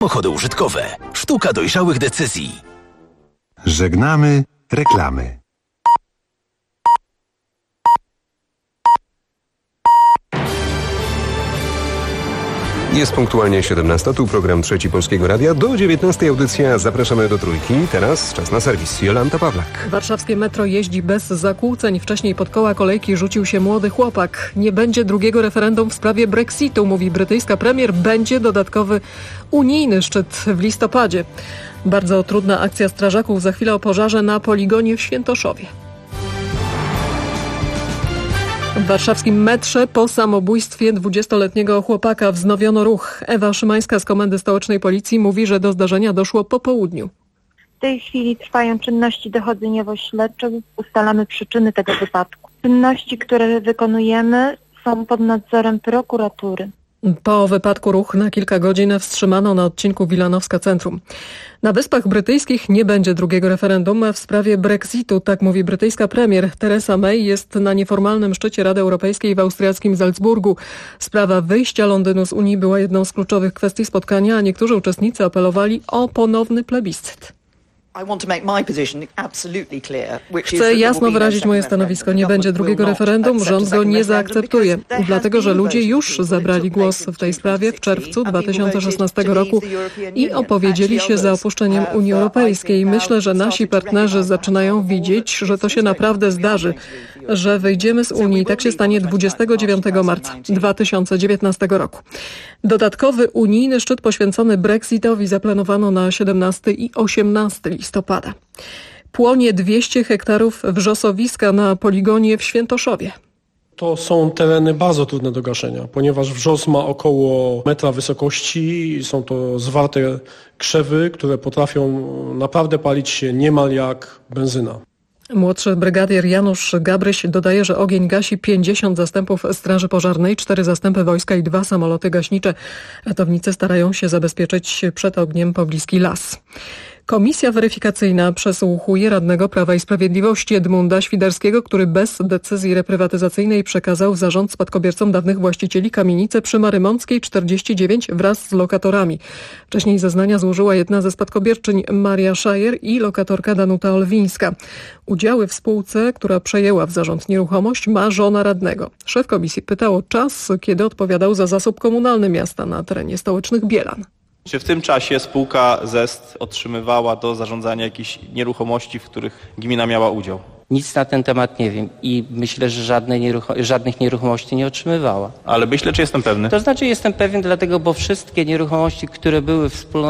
Samochody użytkowe. Sztuka dojrzałych decyzji. Żegnamy reklamy. Jest punktualnie 17. Tu program Trzeci Polskiego Radia. Do 19. audycja zapraszamy do Trójki. Teraz czas na serwis. Jolanta Pawlak. Warszawskie metro jeździ bez zakłóceń. Wcześniej pod koła kolejki rzucił się młody chłopak. Nie będzie drugiego referendum w sprawie Brexitu, mówi brytyjska premier. Będzie dodatkowy unijny szczyt w listopadzie. Bardzo trudna akcja strażaków. Za chwilę o pożarze na poligonie w Świętoszowie. W warszawskim metrze po samobójstwie 20-letniego chłopaka wznowiono ruch. Ewa Szymańska z Komendy Stołecznej Policji mówi, że do zdarzenia doszło po południu. W tej chwili trwają czynności dochodzeniowo-śledcze. Ustalamy przyczyny tego wypadku. Czynności, które wykonujemy, są pod nadzorem prokuratury. Po wypadku ruch na kilka godzin wstrzymano na odcinku Wilanowska Centrum. Na Wyspach Brytyjskich nie będzie drugiego referendum w sprawie Brexitu, tak mówi brytyjska premier. Theresa May jest na nieformalnym szczycie Rady Europejskiej w austriackim Salzburgu. Sprawa wyjścia Londynu z Unii była jedną z kluczowych kwestii spotkania, a niektórzy uczestnicy apelowali o ponowny plebiscyt. Chcę jasno wyrazić moje stanowisko. Nie będzie drugiego referendum, rząd go nie zaakceptuje. Dlatego, że ludzie już zabrali głos w tej sprawie w czerwcu 2016 roku i opowiedzieli się za opuszczeniem Unii Europejskiej. Myślę, że nasi partnerzy zaczynają widzieć, że to się naprawdę zdarzy, że wyjdziemy z Unii. Tak się stanie 29 marca 2019 roku. Dodatkowy unijny szczyt poświęcony Brexitowi zaplanowano na 17 i 18 listopada. Płonie 200 hektarów wrzosowiska na poligonie w Świętoszowie. To są tereny bardzo trudne do gaszenia, ponieważ wrzos ma około metra wysokości. Są to zwarte krzewy, które potrafią naprawdę palić się niemal jak benzyna. Młodszy brygadier Janusz Gabryś dodaje, że ogień gasi 50 zastępów Straży Pożarnej, 4 zastępy wojska i 2 samoloty gaśnicze. Ratownicy starają się zabezpieczyć przed ogniem pobliski las. Komisja weryfikacyjna przesłuchuje radnego Prawa i Sprawiedliwości Edmunda Świderskiego, który bez decyzji reprywatyzacyjnej przekazał w zarząd spadkobiercom dawnych właścicieli kamienicy przy Marymąckiej 49 wraz z lokatorami. Wcześniej zeznania złożyła jedna ze spadkobierczyń Maria Szajer i lokatorka Danuta Olwińska. Udziały w spółce, która przejęła w zarząd nieruchomość, ma żona radnego. Szef komisji pytał o czas, kiedy odpowiadał za zasób komunalny miasta na terenie stołecznych Bielan. Czy w tym czasie spółka ZEST otrzymywała do zarządzania jakichś nieruchomości, w których gmina miała udział? Nic na ten temat nie wiem i myślę, że żadnych nieruchomości nie otrzymywała. Ale myślę, czy jestem pewny? To znaczy jestem pewien dlatego, bo wszystkie nieruchomości, które były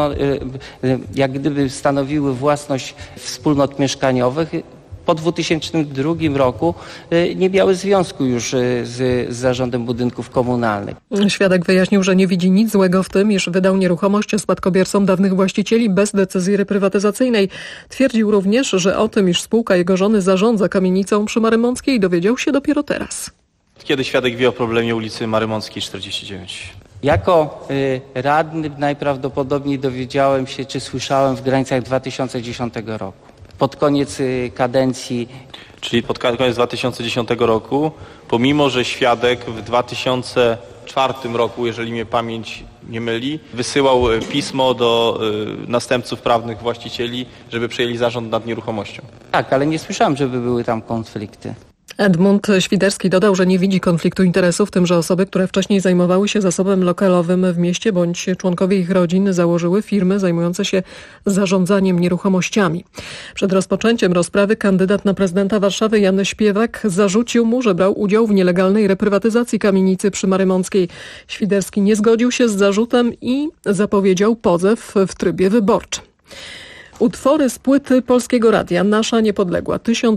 jak gdyby stanowiły własność wspólnot mieszkaniowych, po 2002 roku nie miały związku już z zarządem budynków komunalnych. Świadek wyjaśnił, że nie widzi nic złego w tym, iż wydał nieruchomość spadkobiercom dawnych właścicieli bez decyzji reprywatyzacyjnej. Twierdził również, że o tym, iż spółka jego żony zarządza kamienicą przy Marymąckiej, dowiedział się dopiero teraz. Kiedy świadek wie o problemie ulicy Marymąckiej 49? Jako radny najprawdopodobniej dowiedziałem się, czy słyszałem w granicach 2010 roku. Pod koniec kadencji. Czyli pod koniec 2010 roku, pomimo że świadek w 2004 roku, jeżeli mnie pamięć nie myli, wysyłał pismo do następców prawnych właścicieli, żeby przejęli zarząd nad nieruchomością. Tak, ale nie słyszałem, żeby były tam konflikty. Edmund Świderski dodał, że nie widzi konfliktu interesów, w tym, że osoby, które wcześniej zajmowały się zasobem lokalowym w mieście bądź członkowie ich rodzin założyły firmy zajmujące się zarządzaniem nieruchomościami. Przed rozpoczęciem rozprawy kandydat na prezydenta Warszawy Jan Śpiewak zarzucił mu, że brał udział w nielegalnej reprywatyzacji kamienicy przy Marymąckiej. Świderski nie zgodził się z zarzutem i zapowiedział pozew w trybie wyborczym. Utwory z płyty Polskiego Radia Nasza Niepodległa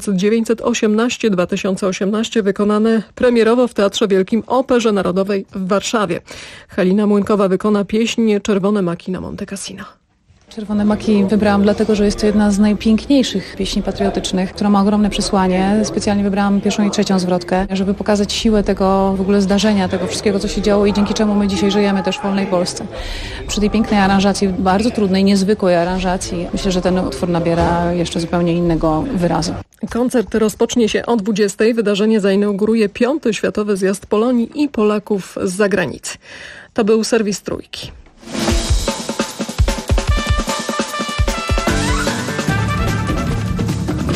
1918-2018 wykonane premierowo w Teatrze Wielkim Operze Narodowej w Warszawie. Halina Młynkowa wykona pieśń Czerwone maki na Monte Cassino. Czerwone maki wybrałam dlatego, że jest to jedna z najpiękniejszych pieśni patriotycznych, która ma ogromne przesłanie. Specjalnie wybrałam pierwszą i trzecią zwrotkę, żeby pokazać siłę tego w ogóle zdarzenia, tego wszystkiego, co się działo i dzięki czemu my dzisiaj żyjemy też w wolnej Polsce. Przy tej pięknej aranżacji, bardzo trudnej, niezwykłej aranżacji, myślę, że ten utwór nabiera jeszcze zupełnie innego wyrazu. Koncert rozpocznie się o 20. Wydarzenie zainauguruje 5. Światowy Zjazd Polonii i Polaków z zagranicy. To był serwis Trójki.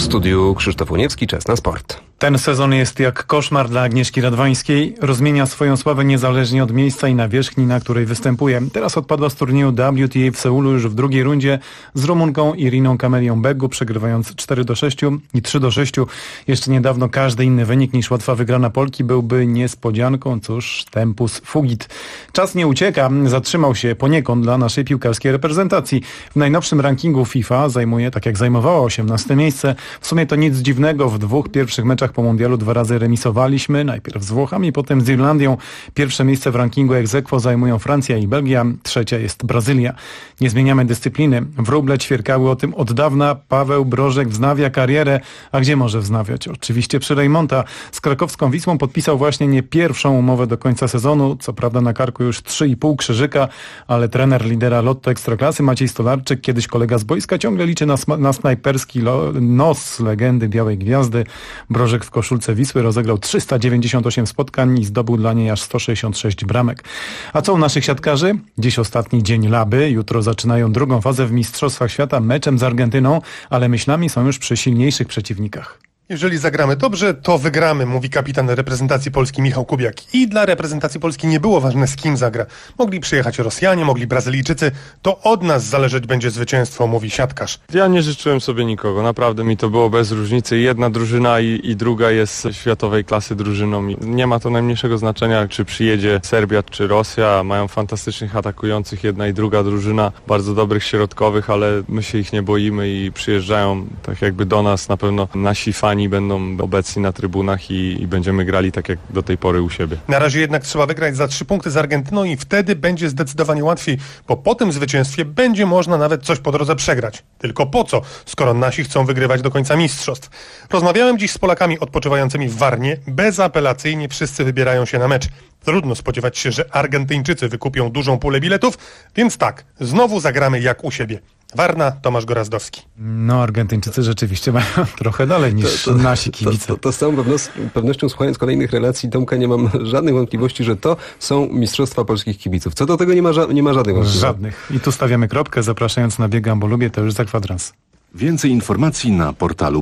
studiu Krzysztof Łoniewski, czas na sport. Ten sezon jest jak koszmar dla Agnieszki Radwańskiej. Rozmienia swoją sławę niezależnie od miejsca i nawierzchni, na której występuje. Teraz odpadła z turnieju WTA w Seulu już w drugiej rundzie z Rumunką Iriną Kamelią Beggu, przegrywając 4-6 i 3-6. Jeszcze niedawno każdy inny wynik niż łatwa wygrana Polki byłby niespodzianką. Cóż, tempus fugit. Czas nie ucieka. Zatrzymał się poniekąd dla naszej piłkarskiej reprezentacji. W najnowszym rankingu FIFA zajmuje, tak jak zajmowała, 18 miejsce. W sumie to nic dziwnego. W dwóch pierwszych meczach po mundialu 2 razy remisowaliśmy. Najpierw z Włochami, potem z Irlandią. Pierwsze miejsce w rankingu ex aequo zajmują Francja i Belgia. Trzecia jest Brazylia. Nie zmieniamy dyscypliny. Wróble ćwierkały o tym od dawna. Paweł Brożek wznawia karierę. A gdzie może wznawiać? Oczywiście przy Rejmonta. Z krakowską Wisłą podpisał właśnie nie pierwszą umowę do końca sezonu. Co prawda na karku już 3,5 krzyżyka, ale trener lidera Lotto Ekstraklasy Maciej Stolarczyk, kiedyś kolega z boiska, ciągle liczy na snajperski nos legendy Białej Gwiazdy. Brożek w koszulce Wisły rozegrał 398 spotkań i zdobył dla niej aż 166 bramek. A co u naszych siatkarzy? Dziś ostatni dzień Laby. Jutro zaczynają drugą fazę w Mistrzostwach Świata meczem z Argentyną, ale myślami są już przy silniejszych przeciwnikach. Jeżeli zagramy dobrze, to wygramy, mówi kapitan reprezentacji Polski Michał Kubiak. I dla reprezentacji Polski nie było ważne, z kim zagra. Mogli przyjechać Rosjanie, mogli Brazylijczycy. To od nas zależeć będzie zwycięstwo, mówi siatkarz. Ja nie życzyłem sobie nikogo. Naprawdę mi to było bez różnicy. Jedna drużyna i druga jest światowej klasy drużyną. I nie ma to najmniejszego znaczenia, czy przyjedzie Serbia, czy Rosja. Mają fantastycznych atakujących, jedna i druga drużyna. Bardzo dobrych środkowych, ale my się ich nie boimy i przyjeżdżają tak jakby do nas. Na pewno nasi fani będą obecni na trybunach i będziemy grali tak jak do tej pory u siebie. Na razie jednak trzeba wygrać za 3 punkty z Argentyną i wtedy będzie zdecydowanie łatwiej, bo po tym zwycięstwie będzie można nawet coś po drodze przegrać. Tylko po co, skoro nasi chcą wygrywać do końca mistrzostw? Rozmawiałem dziś z Polakami odpoczywającymi w Warnie. Bezapelacyjnie wszyscy wybierają się na mecz. Trudno spodziewać się, że Argentyńczycy wykupią dużą pulę biletów, więc tak, znowu zagramy jak u siebie. Warna, Tomasz Gorazdowski. No, Argentyńczycy rzeczywiście mają trochę dalej niż nasi kibice. To z całą pewnością, słuchając kolejnych relacji Tomka, nie mam żadnych wątpliwości, że to są mistrzostwa polskich kibiców. Co do tego nie ma żadnych wątpliwości. Żadnych. I tu stawiamy kropkę, zapraszając na Biegam, bo lubię, to już za kwadrans. Więcej informacji na portalu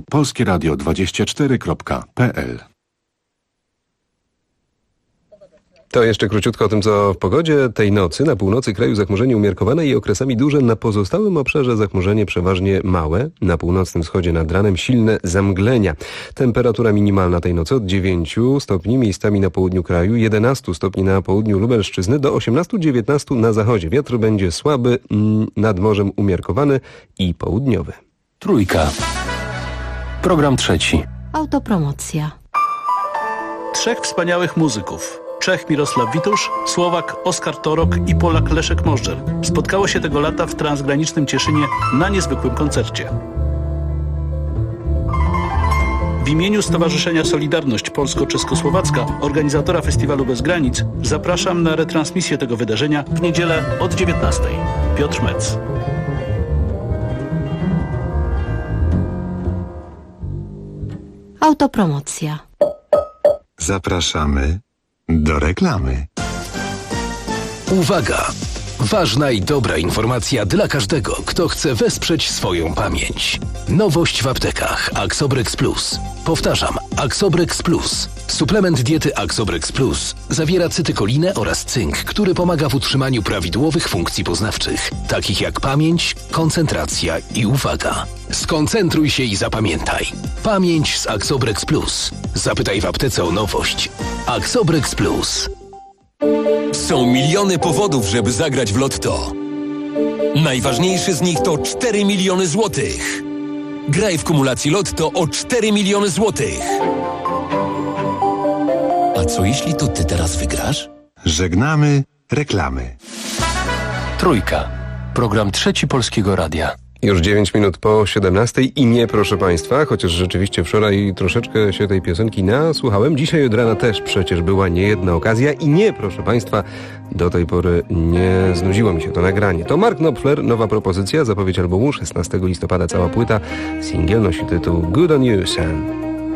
polskieradio24.pl. To jeszcze króciutko o tym, co w pogodzie. Tej nocy na północy kraju zachmurzenie umiarkowane i okresami duże. Na pozostałym obszarze zachmurzenie przeważnie małe. Na północnym wschodzie nad ranem silne zamglenia. Temperatura minimalna tej nocy od 9 stopni miejscami na południu kraju, 11 stopni na południu Lubelszczyzny, do 18-19 na zachodzie. Wiatr będzie słaby, nad morzem umiarkowany i południowy. Trójka. Program trzeci. Autopromocja. 3 wspaniałych muzyków. Czech Mirosław Witusz, Słowak Oskar Torok i Polak Leszek Możdżer spotkało się tego lata w transgranicznym Cieszynie na niezwykłym koncercie. W imieniu Stowarzyszenia Solidarność Polsko-Czeskosłowacka, organizatora Festiwalu Bez Granic, zapraszam na retransmisję tego wydarzenia w niedzielę od 19:00. Piotr Metz. Autopromocja. Zapraszamy do reklamy. Uwaga! Ważna i dobra informacja dla każdego, kto chce wesprzeć swoją pamięć. Nowość w aptekach Axobrex Plus. Powtarzam, Axobrex Plus. Suplement diety Axobrex Plus zawiera cytykolinę oraz cynk, który pomaga w utrzymaniu prawidłowych funkcji poznawczych, takich jak pamięć, koncentracja i uwaga. Skoncentruj się i zapamiętaj. Pamięć z Axobrex Plus. Zapytaj w aptece o nowość. Axobrex Plus. Są miliony powodów, żeby zagrać w Lotto. Najważniejszy z nich to 4 miliony złotych. Graj w kumulacji Lotto o 4 miliony złotych. A co jeśli to ty teraz wygrasz? Żegnamy reklamy. Trójka. Program trzeci Polskiego Radia. Już 9 minut po 17 i nie, proszę Państwa, chociaż rzeczywiście wczoraj troszeczkę się tej piosenki nasłuchałem. Dzisiaj od rana też przecież była niejedna okazja i nie, proszę Państwa, do tej pory nie znudziło mi się to nagranie. To Mark Knopfler, nowa propozycja, zapowiedź albumu, 16 listopada cała płyta. Singiel nosi tytuł Good on You, Sam.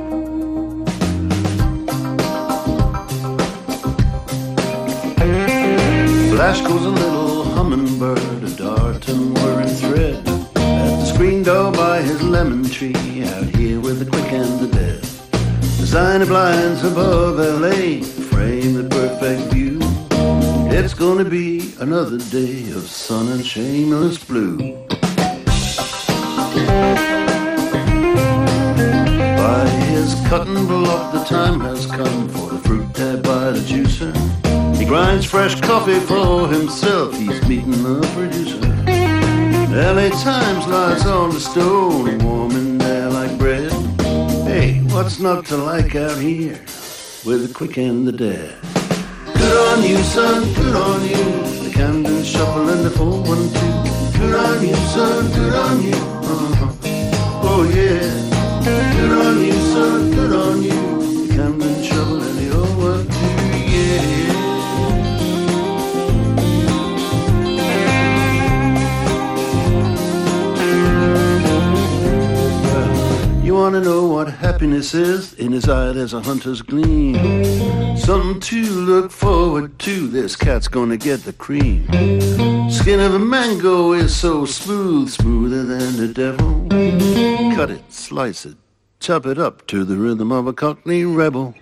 Flash goes a little hummingbird, a dart and whirring thread. At the screen door by his left lemon tree out here with the quick and the dead. Designer blinds above LA frame the perfect view. It's gonna be another day of sun and shameless blue. By his cutting block, the time has come for the fruit tab by the juicer. He grinds fresh coffee for himself, he's meeting the producer. LA Times lies on the stone, warm in there like bread. Hey, what's not to like out here with the quick and the dead? Good on you, son, good on you. The Camden Shuffle and the 412. Good on you, son, good on you. Oh yeah. Good on you, son, good on you. The Camden Shuffle and the 012, yeah. You wanna know what happiness is? In his eye there's a hunter's gleam. Something to look forward to, this cat's gonna get the cream. Skin of a mango is so smooth, smoother than the devil. Cut it, slice it, chop it up to the rhythm of a Cockney rebel.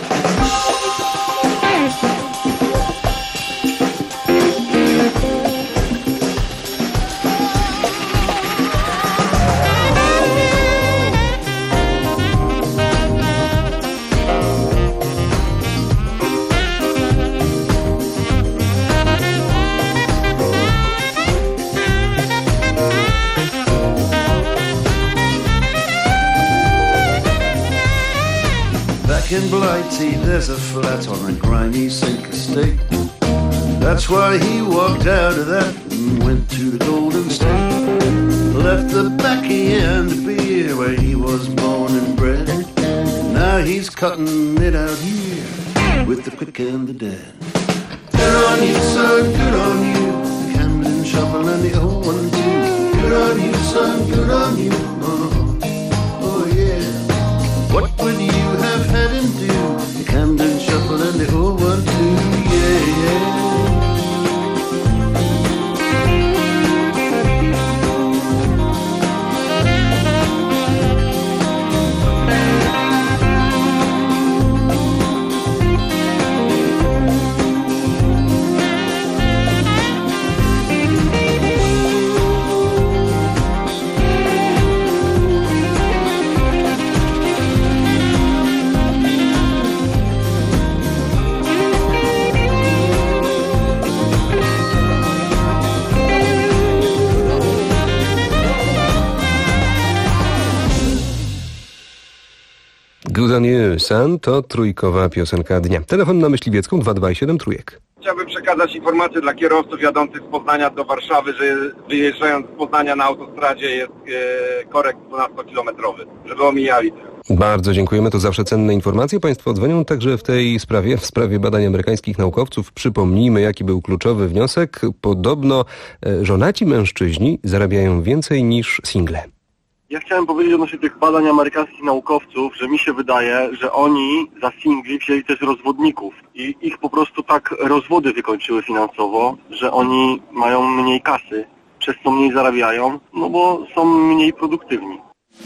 In Blighty, there's a flat on a grimy sink estate. That's why he walked out of that and went to the Golden State. Left the baccy and the beer where he was born and bred. Now he's cutting it out here with the quick and the dead. Good on you, son, good on you. The Camden Shuffle and the 012. Good on you, son, good on you. Oh yeah. What would you have had him do? The Camden Shuffle and the 012, yeah, yeah. Good on you, son, to trójkowa piosenka dnia. Telefon na Myśliwiecką 227 trójek. Chciałbym przekazać informację dla kierowców jadących z Poznania do Warszawy, że wyjeżdżając z Poznania na autostradzie jest korek 12-kilometrowy, żeby omijali. Bardzo dziękujemy, to zawsze cenne informacje. Państwo dzwonią także w tej sprawie, w sprawie badań amerykańskich naukowców. Przypomnijmy, jaki był kluczowy wniosek. Podobno żonaci mężczyźni zarabiają więcej niż single. Ja chciałem powiedzieć odnośnie tych badań amerykańskich naukowców, że mi się wydaje, że oni za singli wzięli też rozwodników i ich po prostu tak rozwody wykończyły finansowo, że oni mają mniej kasy, przez co mniej zarabiają, no bo są mniej produktywni.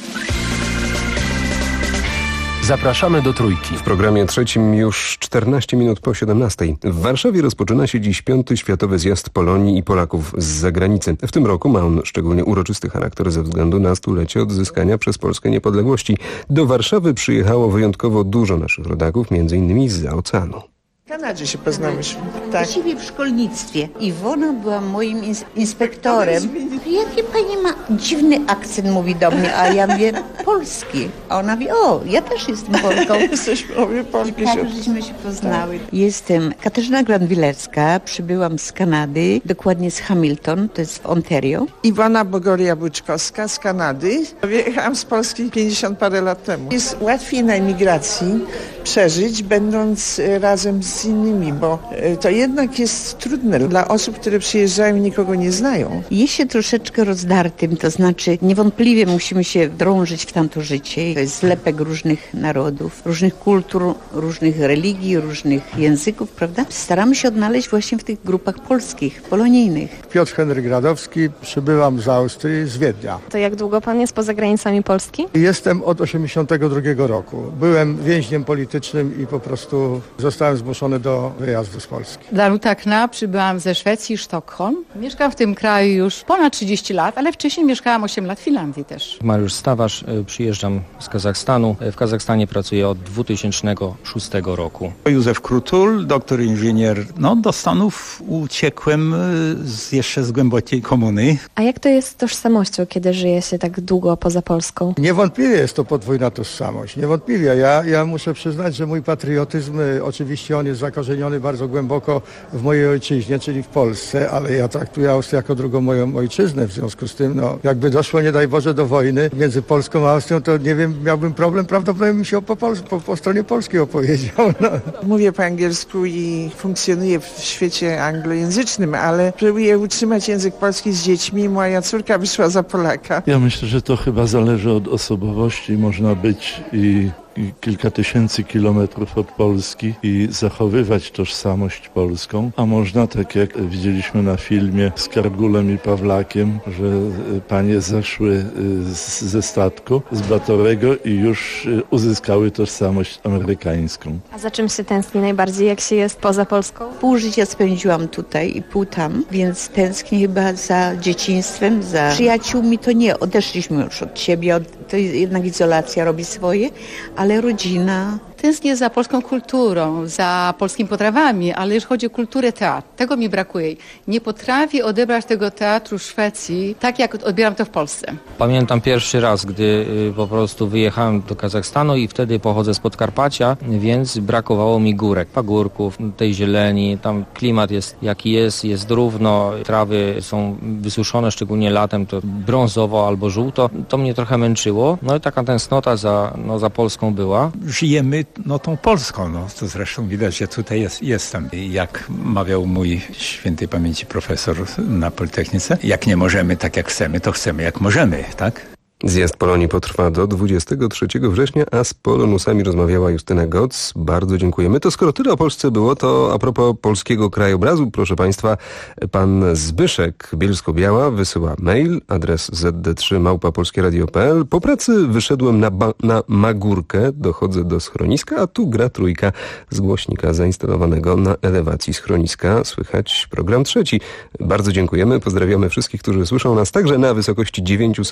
Zapraszamy do Trójki. W programie trzecim już 14 minut po 17. W Warszawie rozpoczyna się dziś 5. Światowy Zjazd Polonii i Polaków z zagranicy. W tym roku ma on szczególnie uroczysty charakter ze względu na stulecie odzyskania przez Polskę niepodległości. Do Warszawy przyjechało wyjątkowo dużo naszych rodaków, m.in. zza oceanu. W Kanadzie się poznałyśmy. Tak. Właściwie w szkolnictwie. Iwona była moim inspektorem. Jaki pani ma dziwny akcent, mówi do mnie, a ja mówię polski. A ona mówi, o, ja też jestem Polką. Jesteśmy obie Polki. Tak, żeśmy się poznały. Jestem Katarzyna Granwilecka, przybyłam z Kanady, dokładnie z Hamilton, to jest w Ontario. Iwona Bogoria-Błyczkowska z Kanady. Wyjechałam z Polski 50 parę lat temu. Jest łatwiej na emigracji przeżyć, będąc razem z innymi, bo to jednak jest trudne dla osób, które przyjeżdżają i nikogo nie znają. Jest się troszeczkę troszeczkę rozdartym, to znaczy niewątpliwie musimy się drążyć w tamto życie. To jest zlepek różnych narodów, różnych kultur, różnych religii, różnych języków, prawda? Staramy się odnaleźć właśnie w tych grupach polskich, polonijnych. Piotr Henryk Gradowski, przybywam z Austrii, z Wiednia. To jak długo pan jest poza granicami Polski? Jestem od 1982 roku. Byłem więźniem politycznym i po prostu zostałem zmuszony do wyjazdu z Polski. Danuta Kna, przybyłam ze Szwecji, Sztokholm. Mieszkam w tym kraju już ponad 30 lat, ale wcześniej mieszkałam 8 lat w Finlandii też. Mariusz Stawarz, przyjeżdżam z Kazachstanu. W Kazachstanie pracuję od 2006 roku. Józef Krutul, doktor inżynier. Do Stanów uciekłem jeszcze z głębokiej komuny. A jak to jest z tożsamością, kiedy żyje się tak długo poza Polską? Niewątpliwie jest to podwójna tożsamość. Niewątpliwie. Ja muszę przyznać, że mój patriotyzm, oczywiście on jest zakorzeniony bardzo głęboko w mojej ojczyźnie, czyli w Polsce, ale ja traktuję Austrię jako drugą moją ojczyznę. W związku z tym, jakby doszło, nie daj Boże, do wojny między Polską a Austrią, to nie wiem, miałbym problem, prawdopodobnie bym się po stronie polskiej opowiedział. Mówię po angielsku i funkcjonuję w świecie anglojęzycznym, ale próbuję utrzymać język polski z dziećmi. Moja córka wyszła za Polaka. Ja myślę, że to chyba zależy od osobowości. Można być i kilka tysięcy kilometrów od Polski i zachowywać tożsamość polską, a można, tak jak widzieliśmy na filmie z Kargulem i Pawlakiem, że panie zeszły ze statku, z Batorego i już uzyskały tożsamość amerykańską. A za czym się tęskni najbardziej, jak się jest poza Polską? Pół życia spędziłam tutaj i pół tam, więc tęsknię chyba za dzieciństwem, za przyjaciółmi. To nie, odeszliśmy już od siebie, to jednak izolacja robi swoje, ale rodzina. Tęsknię za polską kulturą, za polskimi potrawami, ale jeżeli chodzi o kulturę teatru, tego mi brakuje. Nie potrafię odebrać tego teatru w Szwecji tak, jak odbieram to w Polsce. Pamiętam pierwszy raz, gdy po prostu wyjechałem do Kazachstanu i wtedy pochodzę z Podkarpacia, więc brakowało mi górek, pagórków, tej zieleni. Tam klimat jest jaki jest równo, trawy są wysuszone, szczególnie latem, to brązowo albo żółto. To mnie trochę męczyło. I taka tęsknota za Polską była. Żyjemy tą Polską, to zresztą widać, że tutaj jestem. Jak mawiał mój świętej pamięci profesor na Politechnice, jak nie możemy tak jak chcemy, to chcemy jak możemy, tak? Zjazd Polonii potrwa do 23 września, a z Polonusami rozmawiała Justyna Goc. Bardzo dziękujemy. To skoro tyle o Polsce było, to a propos polskiego krajobrazu, proszę Państwa, pan Zbyszek Bielsko-Biała wysyła mail, adres zd3@polskieradio.pl. Po pracy wyszedłem na Magórkę, dochodzę do schroniska, a tu gra trójka z głośnika zainstalowanego na elewacji schroniska. Słychać program trzeci. Bardzo dziękujemy. Pozdrawiamy wszystkich, którzy słyszą nas także na wysokości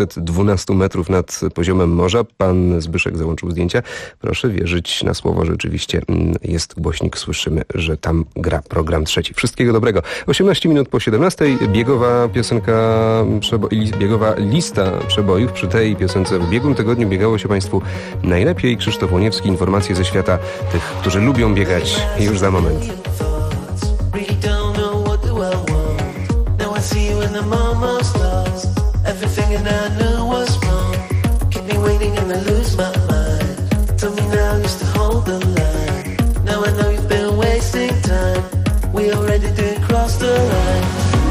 912 metrów nad poziomem morza. Pan Zbyszek załączył zdjęcia. Proszę wierzyć na słowo, rzeczywiście jest głośnik, słyszymy, że tam gra program trzeci. Wszystkiego dobrego. 18 minut po 17. Biegowa piosenka, biegowa lista przebojów. Przy tej piosence w ubiegłym tygodniu biegało się Państwu najlepiej. Krzysztof Łoniewski, informacje ze świata tych, którzy lubią biegać. Już za moment. Everything and I knew was wrong. Keep me waiting and I lose my mind. Tell me now just to hold the line. Now I know you've been wasting time. We already did cross the line.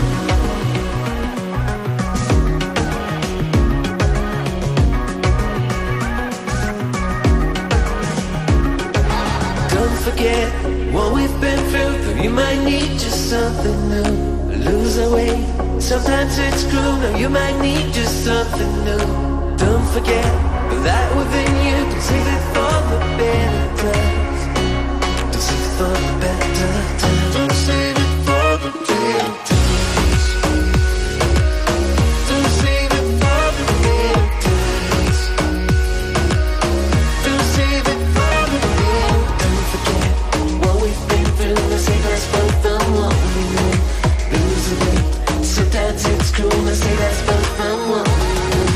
Don't forget what we've been through. You might need just something new. Lose our way. Sometimes it's cruel, now you might need just something new. Don't forget that within you can save it for the better times. Don't save it for the better times. Don't save it for the better times. Don't save it for the better times. Don't save it for the better. Don't forget what we've been through. Now save us both from what we know. Lose the way. Sometimes it's cruel to say that's both from what we know.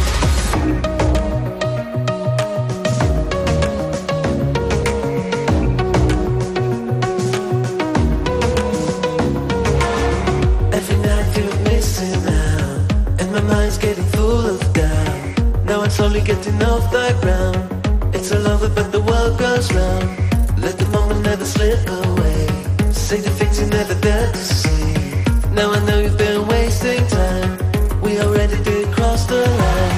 Every night you're missing out, and my mind's getting full of doubt. Now I'm slowly getting off the ground. It's all over but the world goes round. Let the moment never slip away. Say the things you never dared to say. Now I know you've been wasting time. we already did cross the line.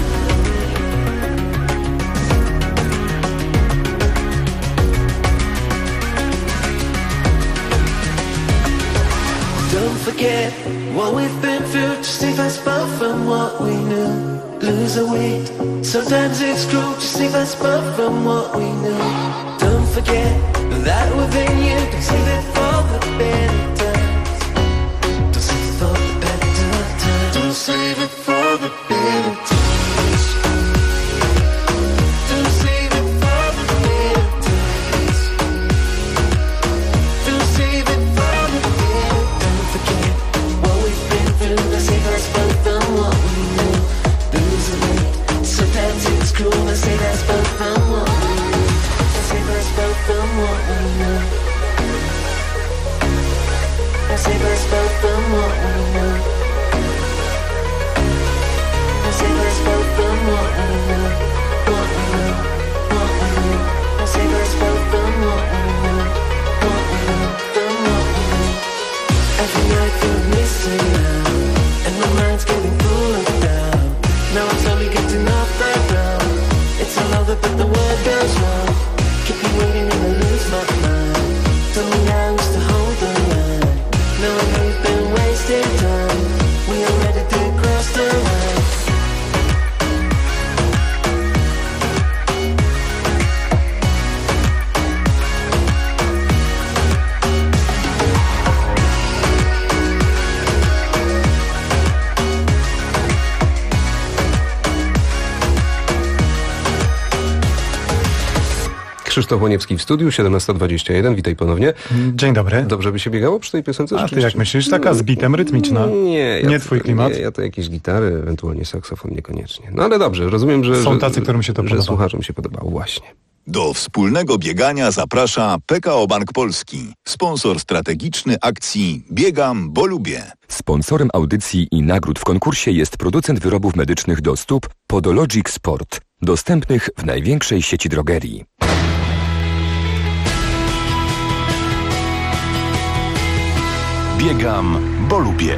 Don't forget what we've been through to save us both from what we knew. Lose a weight, sometimes it's cruel to save us both from what we knew. Don't forget that within you, don't save it for the better times. Don't save it for the better times. Don't save it for the better times. Don't save it for the better times. Don't save it for the better. Don't forget what we've been through to save us both from what we knew. Lose a weight, sometimes it's cruel to save us both from what we knew. Save us both from what we know. Save us both from what we know. Save us both from what we know. What we know, what we know. Save us both from what we know. What we know, from what we know. Every night feels missing now, and my mind's getting cooler down. Now I'm slowly getting off the ground. It's all over, but the world goes wrong. Keep me waiting and I lose my mind. Tell me how is to hold the line. Now I know you've been wasting time. We already did cross the line. Krzysztof Łoniewski w studiu, 17:21. Witaj ponownie. Dzień dobry. Dobrze by się biegało przy tej piosence? A ty jak myślisz? Taka z bitem rytmiczna. Nie twój klimat? Nie, ja to jakieś gitary, ewentualnie saksofon, niekoniecznie. No ale dobrze, rozumiem, że... Są tacy, którym się to podoba. Że słuchaczom się podobało, właśnie. Do wspólnego biegania zaprasza PKO Bank Polski, sponsor strategiczny akcji Biegam, bo lubię. Sponsorem audycji i nagród w konkursie jest producent wyrobów medycznych do stóp Podologic Sport, dostępnych w największej sieci drogerii. Biegam, bo lubię.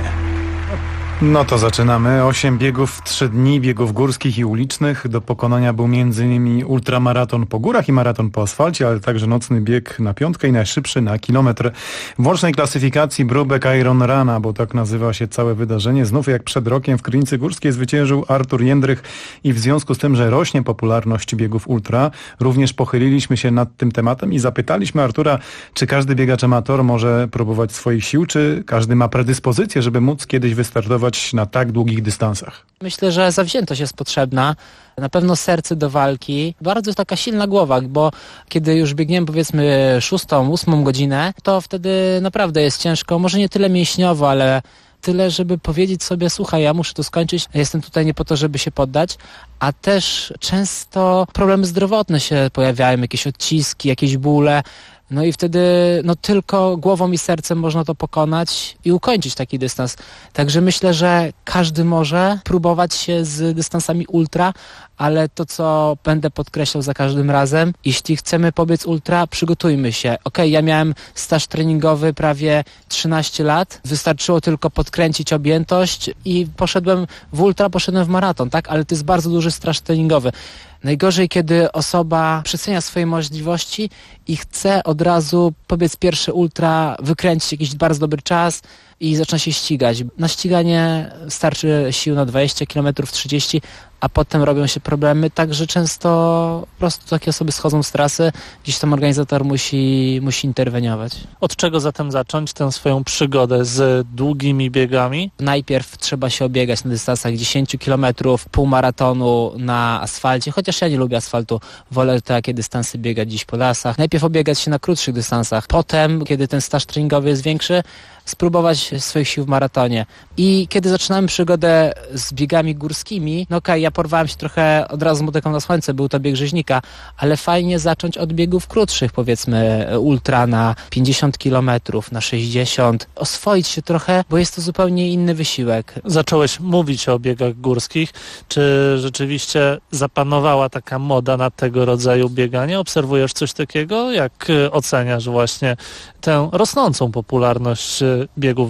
No to zaczynamy. 8 biegów w 3 dni, biegów górskich i ulicznych. Do pokonania był m.in. ultramaraton po górach i maraton po asfalcie, ale także nocny bieg na piątkę i najszybszy na kilometr. W łącznej klasyfikacji Brubeck Iron Runa, bo tak nazywa się całe wydarzenie. Znów jak przed rokiem w Krynicy Górskiej zwyciężył Artur Jędrych i w związku z tym, że rośnie popularność biegów ultra, również pochyliliśmy się nad tym tematem i zapytaliśmy Artura, czy każdy biegacz amator może próbować swoich sił, czy każdy ma predyspozycję, żeby móc kiedyś wystartować na tak długich dystansach. Myślę, że zawziętość jest potrzebna. Na pewno serce do walki. Bardzo taka silna głowa, bo kiedy już biegniemy powiedzmy 6, 8 godzinę, to wtedy naprawdę jest ciężko. Może nie tyle mięśniowo, ale tyle, żeby powiedzieć sobie, słuchaj, ja muszę to skończyć, jestem tutaj nie po to, żeby się poddać, a też często problemy zdrowotne się pojawiają, jakieś odciski, jakieś bóle. No i wtedy tylko głową i sercem można to pokonać i ukończyć taki dystans. Także myślę, że każdy może próbować się z dystansami ultra, ale to, co będę podkreślał za każdym razem, jeśli chcemy pobiec ultra, przygotujmy się. Ja miałem staż treningowy prawie 13 lat, wystarczyło tylko podkręcić objętość i poszedłem w ultra, poszedłem w maraton, tak? Ale to jest bardzo duży staż treningowy. Najgorzej, kiedy osoba przecenia swoje możliwości i chce od razu pobiec pierwsze ultra, wykręcić jakiś bardzo dobry czas i zaczyna się ścigać. Na ściganie starczy sił na 20 km, 30, a potem robią się problemy, także często po prostu takie osoby schodzą z trasy, gdzieś tam organizator musi interweniować. Od czego zatem zacząć tę swoją przygodę z długimi biegami? Najpierw trzeba się obiegać na dystansach 10 km, półmaratonu na asfalcie, chociaż ja nie lubię asfaltu, wolę takie dystanse biegać gdzieś po lasach. Najpierw obiegać się na krótszych dystansach, potem, kiedy ten staż treningowy jest większy, spróbować swoich sił w maratonie. I kiedy zaczynałem przygodę z biegami górskimi, ja porwałem się trochę od razu z motyką na słońce, był to bieg rzeźnika, ale fajnie zacząć od biegów krótszych, powiedzmy ultra na 50 km, na 60, oswoić się trochę, bo jest to zupełnie inny wysiłek. Zacząłeś mówić o biegach górskich. Czy rzeczywiście zapanowała taka moda na tego rodzaju bieganie? Obserwujesz coś takiego? Jak oceniasz właśnie tę rosnącą popularność biegów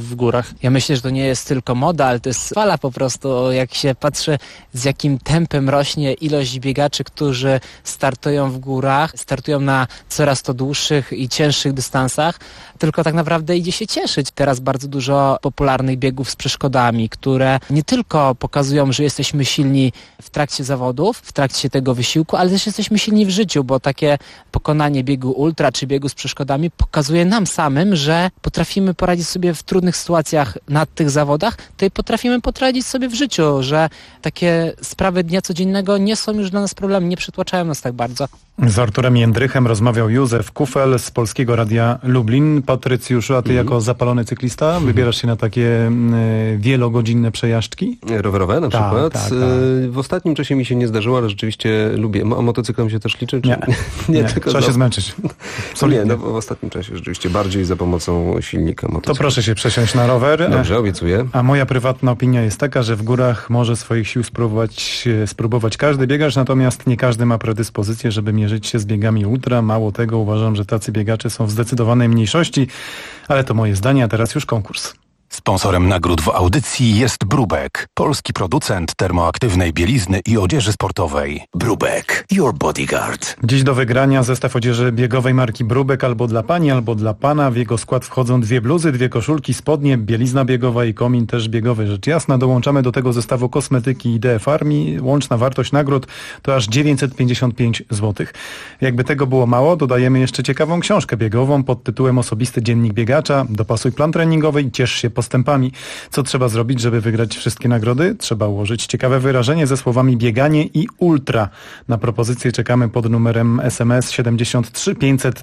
w górach. Ja myślę, że to nie jest tylko moda, ale to jest fala po prostu. Jak się patrzy, z jakim tempem rośnie ilość biegaczy, którzy startują w górach, startują na coraz to dłuższych i cięższych dystansach, tylko tak naprawdę idzie się cieszyć. Teraz bardzo dużo popularnych biegów z przeszkodami, które nie tylko pokazują, że jesteśmy silni w trakcie zawodów, w trakcie tego wysiłku, ale też jesteśmy silni w życiu, bo takie pokonanie biegu ultra czy biegu z przeszkodami pokazuje nam samym, że potrafimy poradzić sobie w trudnych sytuacjach na tych zawodach, to i potrafimy poradzić sobie w życiu, że takie sprawy dnia codziennego nie są już dla nas problemem, nie przytłaczają nas tak bardzo. Z Arturem Jędrychem rozmawiał Józef Kufel z Polskiego Radia Lublin. Patrycjuszu, a ty jako zapalony cyklista wybierasz się na takie wielogodzinne przejażdżki? Rowerowe na przykład? Tak. W ostatnim czasie mi się nie zdarzyło, ale rzeczywiście lubię. A motocyklem się też liczy? Czy... Nie, tylko trzeba się zmęczyć. Nie, no w ostatnim czasie rzeczywiście bardziej za pomocą silnika motocykla. To proszę się przesiąść na rower. Dobrze, obiecuję. A moja prywatna opinia jest taka, że w górach może swoich sił spróbować każdy biegacz, natomiast nie każdy ma predyspozycję, żeby mierzyć się z biegami ultra. Mało tego, uważam, że tacy biegacze są w zdecydowanej mniejszości, ale to moje zdanie, a teraz już konkurs. Sponsorem nagród w audycji jest Brubek, polski producent termoaktywnej bielizny i odzieży sportowej. Brubek, your bodyguard. Dziś do wygrania zestaw odzieży biegowej marki Brubek albo dla pani, albo dla pana. W jego skład wchodzą 2 bluzy, 2 koszulki, spodnie, bielizna biegowa i komin też biegowy. Rzecz jasna, dołączamy do tego zestawu kosmetyki i DF Armii. Łączna wartość nagród to aż 955 zł. Jakby tego było mało, dodajemy jeszcze ciekawą książkę biegową pod tytułem Osobisty dziennik biegacza. Dopasuj plan treningowy i ciesz się postępami. Co trzeba zrobić, żeby wygrać wszystkie nagrody? Trzeba ułożyć ciekawe wyrażenie ze słowami bieganie i ultra. Na propozycję czekamy pod numerem SMS 73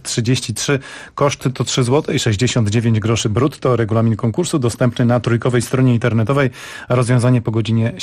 533. Koszt to 3 zł i 69 groszy brutto. Regulamin konkursu dostępny na trójkowej stronie internetowej, a rozwiązanie po godzinie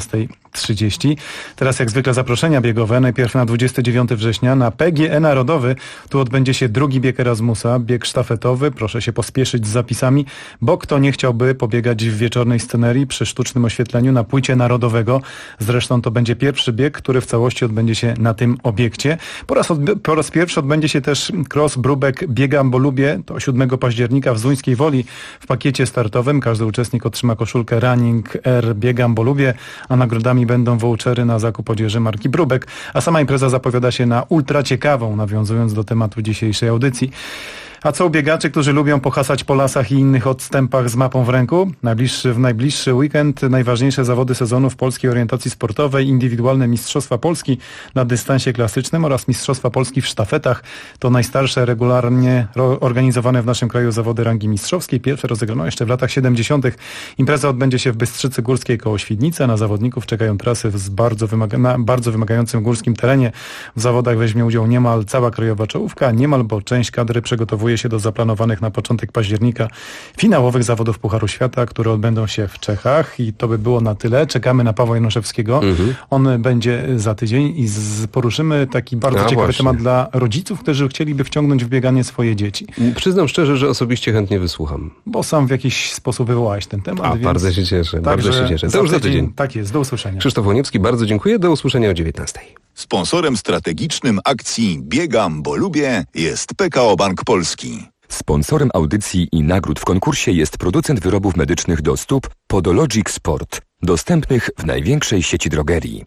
17:30. Teraz jak zwykle zaproszenia biegowe. Najpierw na 29 września na PGE Narodowy. Tu odbędzie się drugi bieg Erasmusa, bieg sztafetowy. Proszę się pospieszyć z zapisami, bo kto nie chciałby pobiegać w wieczornej scenerii przy sztucznym oświetleniu na płycie Narodowego. Zresztą to będzie pierwszy bieg, który w całości odbędzie się na tym obiekcie. Po raz pierwszy odbędzie się też cross Brubek Biegam, bo lubię. To 7 października w Zduńskiej Woli w pakiecie startowym. Każdy uczestnik otrzyma koszulkę Running Air Biegam, bo lubię, a nagrodami będą vouchery na zakup odzieży marki Brubek. A sama impreza zapowiada się na ultra ciekawą, nawiązując do tematu dzisiejszej audycji. A co biegacze, którzy lubią pohasać po lasach i innych odstępach z mapą w ręku? W najbliższy weekend najważniejsze zawody sezonu w polskiej orientacji sportowej, indywidualne Mistrzostwa Polski na dystansie klasycznym oraz Mistrzostwa Polski w sztafetach. To najstarsze regularnie organizowane w naszym kraju zawody rangi mistrzowskiej. Pierwsze rozegrano jeszcze w latach 70. Impreza odbędzie się w Bystrzycy Górskiej koło Świdnicy. Na zawodników czekają trasy na bardzo wymagającym górskim terenie. W zawodach weźmie udział niemal cała krajowa czołówka, niemal, bo część kadry przygotowuje się do zaplanowanych na początek października finałowych zawodów Pucharu Świata, które odbędą się w Czechach i to by było na tyle. Czekamy na Pawła Januszewskiego. On będzie za tydzień i poruszymy taki bardzo ciekawy temat dla rodziców, którzy chcieliby wciągnąć w bieganie swoje dzieci. Przyznam szczerze, że osobiście chętnie wysłucham. Bo sam w jakiś sposób wywołałeś ten temat. Więc... Bardzo się cieszę. Bardzo się cieszę. To już za tydzień. Tak jest, do usłyszenia. Krzysztof Łoniewski, bardzo dziękuję. Do usłyszenia o 19:00. Sponsorem strategicznym akcji Biegam, bo lubię jest PKO Bank Polski. Sponsorem audycji i nagród w konkursie jest producent wyrobów medycznych do stóp Podologic Sport, dostępnych w największej sieci drogerii.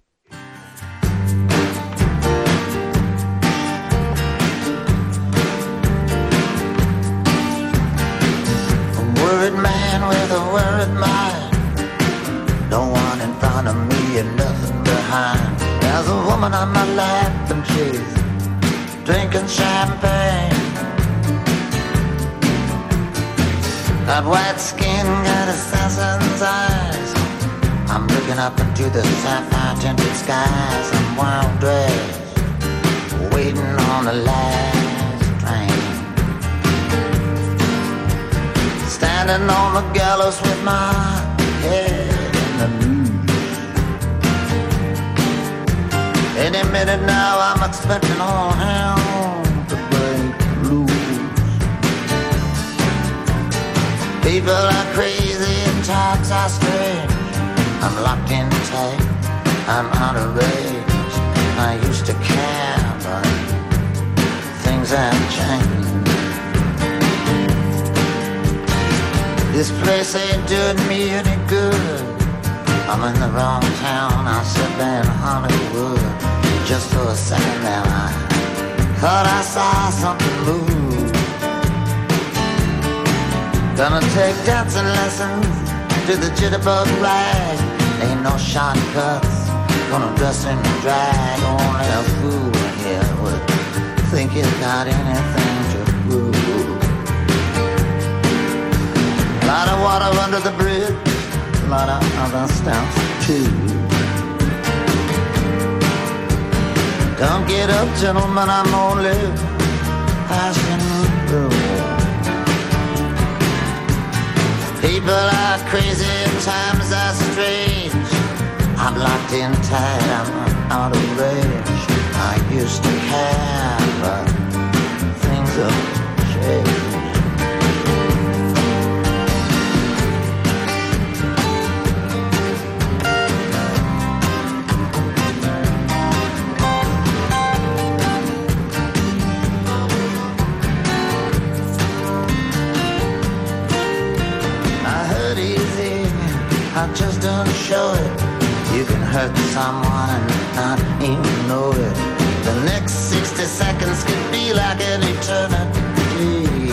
There's a woman on my lap and she's drinking champagne. Got white skin, got assassin's eyes. I'm looking up into the sapphire tinted skies. I'm wild dressed, waiting on the last train. Standing on the gallows with my head in the noose. Any minute now I'm expecting all hell to break loose. People are crazy and talks are strange. I'm locked in tight, I'm out of range. I used to care, but things have changed. This place ain't doing me any good. I'm in the wrong town, I said there in Hollywood. Just for a second there I thought I saw something move. Gonna take dancing lessons to the jitterbug rag. Ain't no shortcuts, gonna dress in drag. Only a fool here would think he's got anything to prove. A lot of water under the bridge, a lot of other stuff too. Don't get up, gentlemen, I'm only passing through. People are crazy, times are strange. I'm locked in tight, I'm out of range. I used to care, but things have changed. I just don't show it. You can hurt someone and not even know it. The next 60 seconds could be like an eternity.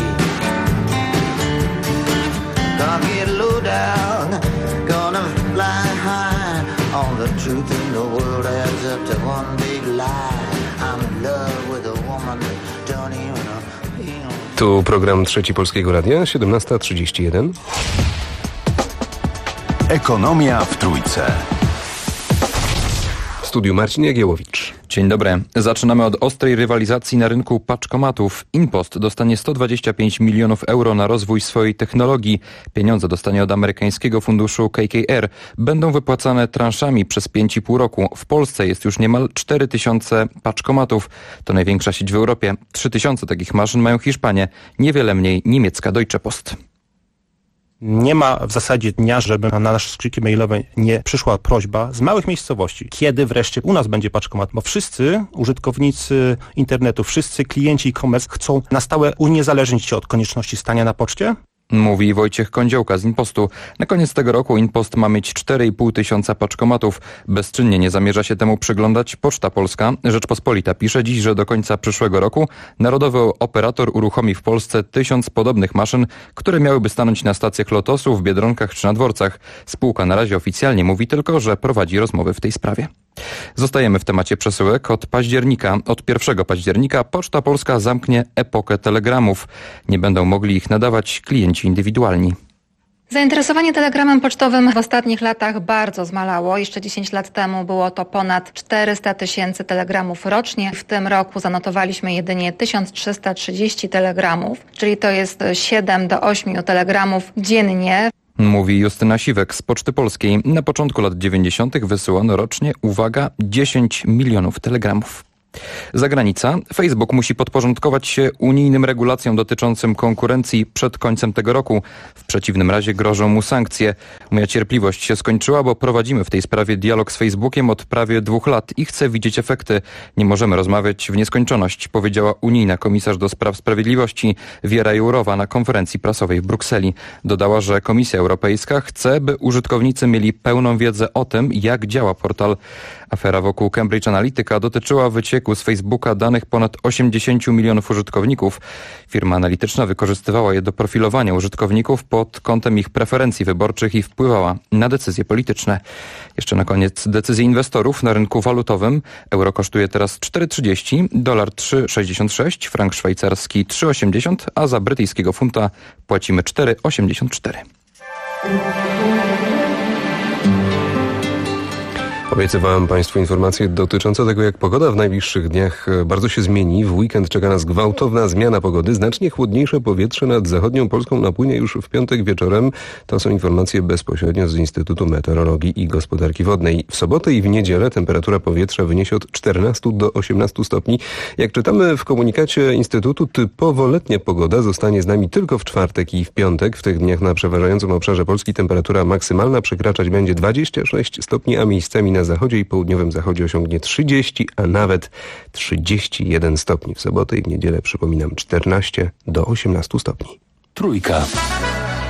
Gonna get low down, gonna fly high. All the truth in the world adds up to one big lie. I'm in love with a woman that don't even know. Tu program Trzeci Polskiego Radia, 17:31. Ekonomia w Trójce. W studiu Marcin Jagiełowicz. Dzień dobry. Zaczynamy od ostrej rywalizacji na rynku paczkomatów. InPost dostanie 125 milionów euro na rozwój swojej technologii. Pieniądze dostanie od amerykańskiego funduszu KKR. Będą wypłacane transzami przez 5,5 roku. W Polsce jest już niemal 4000 paczkomatów. To największa sieć w Europie. 3000 takich maszyn mają Hiszpanie. Niewiele mniej niemiecka Deutsche Post. Nie ma w zasadzie dnia, żeby na nasze skrzynki mailowe nie przyszła prośba z małych miejscowości. Kiedy wreszcie u nas będzie paczkomat? Bo wszyscy użytkownicy internetu, wszyscy klienci e-commerce chcą na stałe uniezależnić się od konieczności stania na poczcie. Mówi Wojciech Kądziołka z InPostu. Na koniec tego roku InPost ma mieć 4,5 tysiąca paczkomatów. Bezczynnie nie zamierza się temu przyglądać Poczta Polska. Rzeczpospolita pisze dziś, że do końca przyszłego roku narodowy operator uruchomi w Polsce 1000 podobnych maszyn, które miałyby stanąć na stacjach Lotosu, w Biedronkach czy na dworcach. Spółka na razie oficjalnie mówi tylko, że prowadzi rozmowy w tej sprawie. Zostajemy w temacie przesyłek. Od 1 października Poczta Polska zamknie epokę telegramów. Nie będą mogli ich nadawać klienci indywidualni. Zainteresowanie telegramem pocztowym w ostatnich latach bardzo zmalało. Jeszcze 10 lat temu było to ponad 400 tysięcy telegramów rocznie. W tym roku zanotowaliśmy jedynie 1330 telegramów, czyli to jest 7 do 8 telegramów dziennie. Mówi Justyna Siwek z Poczty Polskiej. Na początku lat 90. wysyłano rocznie, uwaga, 10 milionów telegramów. Zagranica. Facebook musi podporządkować się unijnym regulacjom dotyczącym konkurencji przed końcem tego roku. W przeciwnym razie grożą mu sankcje. Moja cierpliwość się skończyła, bo prowadzimy w tej sprawie dialog z Facebookiem od prawie 2 lat i chcę widzieć efekty. Nie możemy rozmawiać w nieskończoność, powiedziała unijna komisarz do spraw sprawiedliwości Wiera Jourowa na konferencji prasowej w Brukseli. Dodała, że Komisja Europejska chce, by użytkownicy mieli pełną wiedzę o tym, jak działa portal. Afera wokół Cambridge Analytica dotyczyła wycieku z Facebooka danych ponad 80 milionów użytkowników. Firma analityczna wykorzystywała je do profilowania użytkowników pod kątem ich preferencji wyborczych i wpływała na decyzje polityczne. Jeszcze na koniec decyzje inwestorów na rynku walutowym. Euro kosztuje teraz 4,30, dolar 3,66, frank szwajcarski 3,80, a za brytyjskiego funta płacimy 4,84. Obiecywałem Państwu informacje dotyczące tego, jak pogoda w najbliższych dniach bardzo się zmieni. W weekend czeka nas gwałtowna zmiana pogody. Znacznie chłodniejsze powietrze nad zachodnią Polską napłynie już w piątek wieczorem. To są informacje bezpośrednio z Instytutu Meteorologii i Gospodarki Wodnej. W sobotę i w niedzielę temperatura powietrza wyniesie od 14 do 18 stopni. Jak czytamy w komunikacie Instytutu, typowo letnia pogoda zostanie z nami tylko w czwartek i w piątek. W tych dniach na przeważającym obszarze Polski temperatura maksymalna przekraczać będzie 26 stopni, a miejscami na zachodzie i południowym zachodzie osiągnie 30, a nawet 31 stopni. W sobotę i w niedzielę, przypominam, 14 do 18 stopni. Trójka.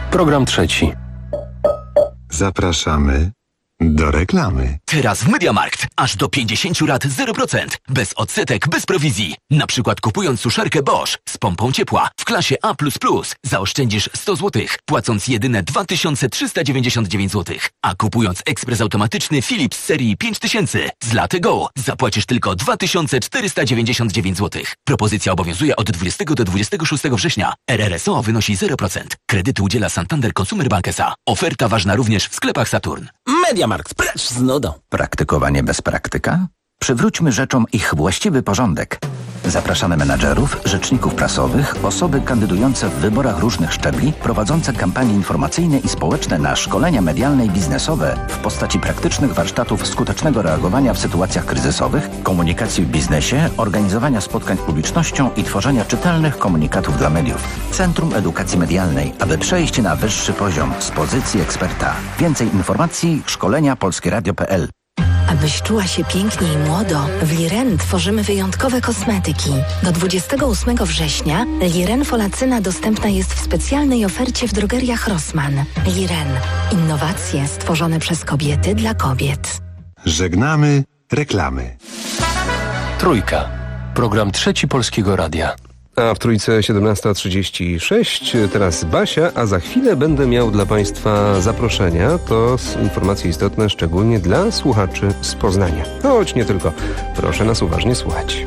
Program trzeci. Zapraszamy do reklamy. Teraz w MediaMarkt aż do 50 rat 0%. Bez odsetek, bez prowizji. Na przykład kupując suszarkę Bosch z pompą ciepła w klasie A++, zaoszczędzisz 100 zł, płacąc jedyne 2399 zł. A kupując ekspres automatyczny Philips serii 5000 z Latte Go zapłacisz tylko 2499 zł. Propozycja obowiązuje od 20 do 26 września. RRSO wynosi 0%. Kredyty udziela Santander Consumer Bank S.A. Oferta ważna również w sklepach Saturn. MediaMarkt, precz z nudą. Praktykowanie bez praktyka? Przywróćmy rzeczom ich właściwy porządek. Zapraszamy menadżerów, rzeczników prasowych, osoby kandydujące w wyborach różnych szczebli, prowadzące kampanie informacyjne i społeczne na szkolenia medialne i biznesowe w postaci praktycznych warsztatów skutecznego reagowania w sytuacjach kryzysowych, komunikacji w biznesie, organizowania spotkań z publicznością i tworzenia czytelnych komunikatów dla mediów. Centrum Edukacji Medialnej, aby przejść na wyższy poziom z pozycji eksperta. Więcej informacji szkolenia polskieradio.pl. Abyś czuła się pięknie i młodo, w Liren tworzymy wyjątkowe kosmetyki. Do 28 września Liren Folacyna dostępna jest w specjalnej ofercie w drogeriach Rossmann. Liren. Innowacje stworzone przez kobiety dla kobiet. Żegnamy reklamy. Trójka. Program trzeci Polskiego Radia. A w Trójce 17:36, teraz Basia, a za chwilę będę miał dla Państwa zaproszenia. To informacje istotne szczególnie dla słuchaczy z Poznania. Choć nie tylko. Proszę nas uważnie słuchać.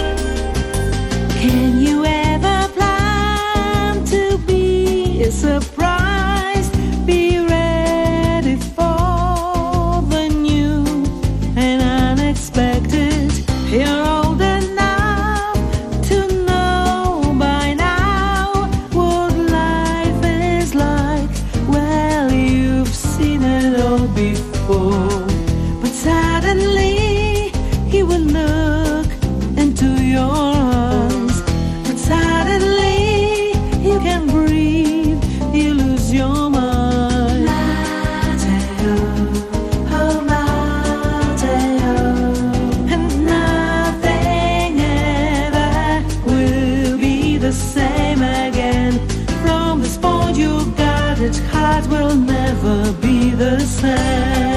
Can you ever plan to be a surprise? Be ready for the new and unexpected. You're old enough to know by now what life is like. Well, you've seen it all before, but suddenly he will look into your eyes, but suddenly you can breathe, you lose your mind. Mateo, oh Mateo, and nothing ever will be the same again. From this point your guarded heart will never be the same.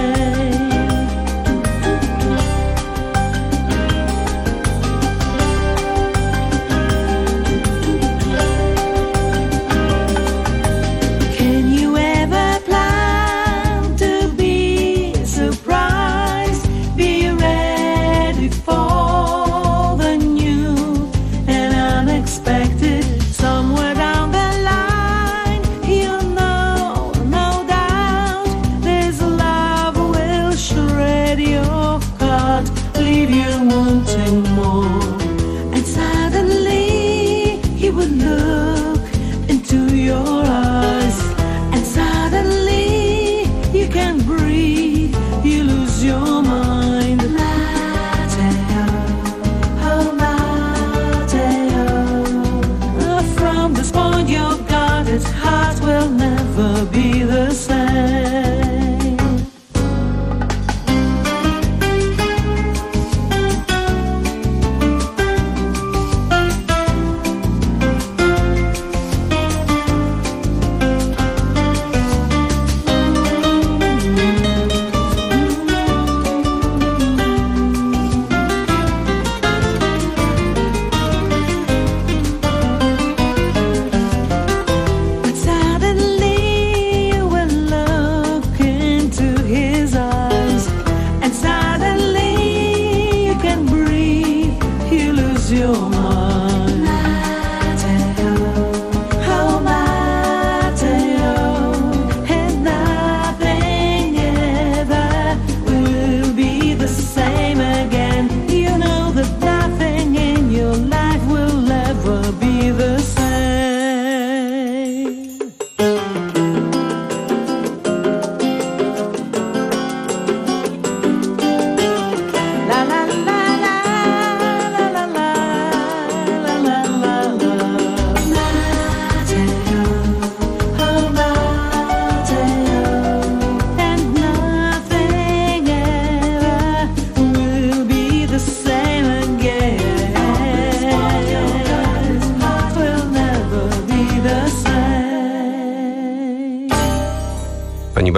Can you ever plan to be a surprise? Be ready for the new and unexpected. Somewhere down the line, you know, no doubt, this love will shred your heart, leave you wanting more. And suddenly he will look into your eyes, and suddenly you can breathe, you lose your mind. Mateo, oh Mateo, from this point your guarded heart will never be the same.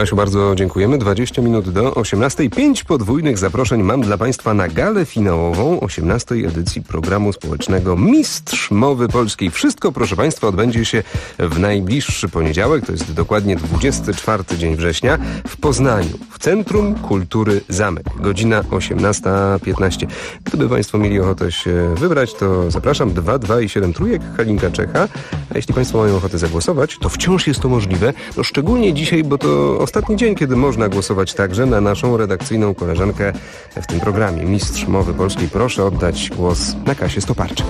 Basiu, bardzo dziękujemy. 20 minut do 18. 5 podwójnych zaproszeń mam dla Państwa na galę finałową 18. edycji programu społecznego Mistrz Mowy Polskiej. Wszystko, proszę Państwa, odbędzie się w najbliższy poniedziałek, to jest dokładnie 24 dzień września, w Poznaniu, w Centrum Kultury Zamek. Godzina 18:15. Gdyby Państwo mieli ochotę się wybrać, to zapraszam. 2, 2 i 7 trójek, Halinka Czecha. A jeśli Państwo mają ochotę zagłosować, to wciąż jest to możliwe. No szczególnie dzisiaj, bo to ostatni dzień, kiedy można głosować także na naszą redakcyjną koleżankę w tym programie. Mistrz Mowy Polskiej. Proszę oddać głos na Kasię Stoparczyk.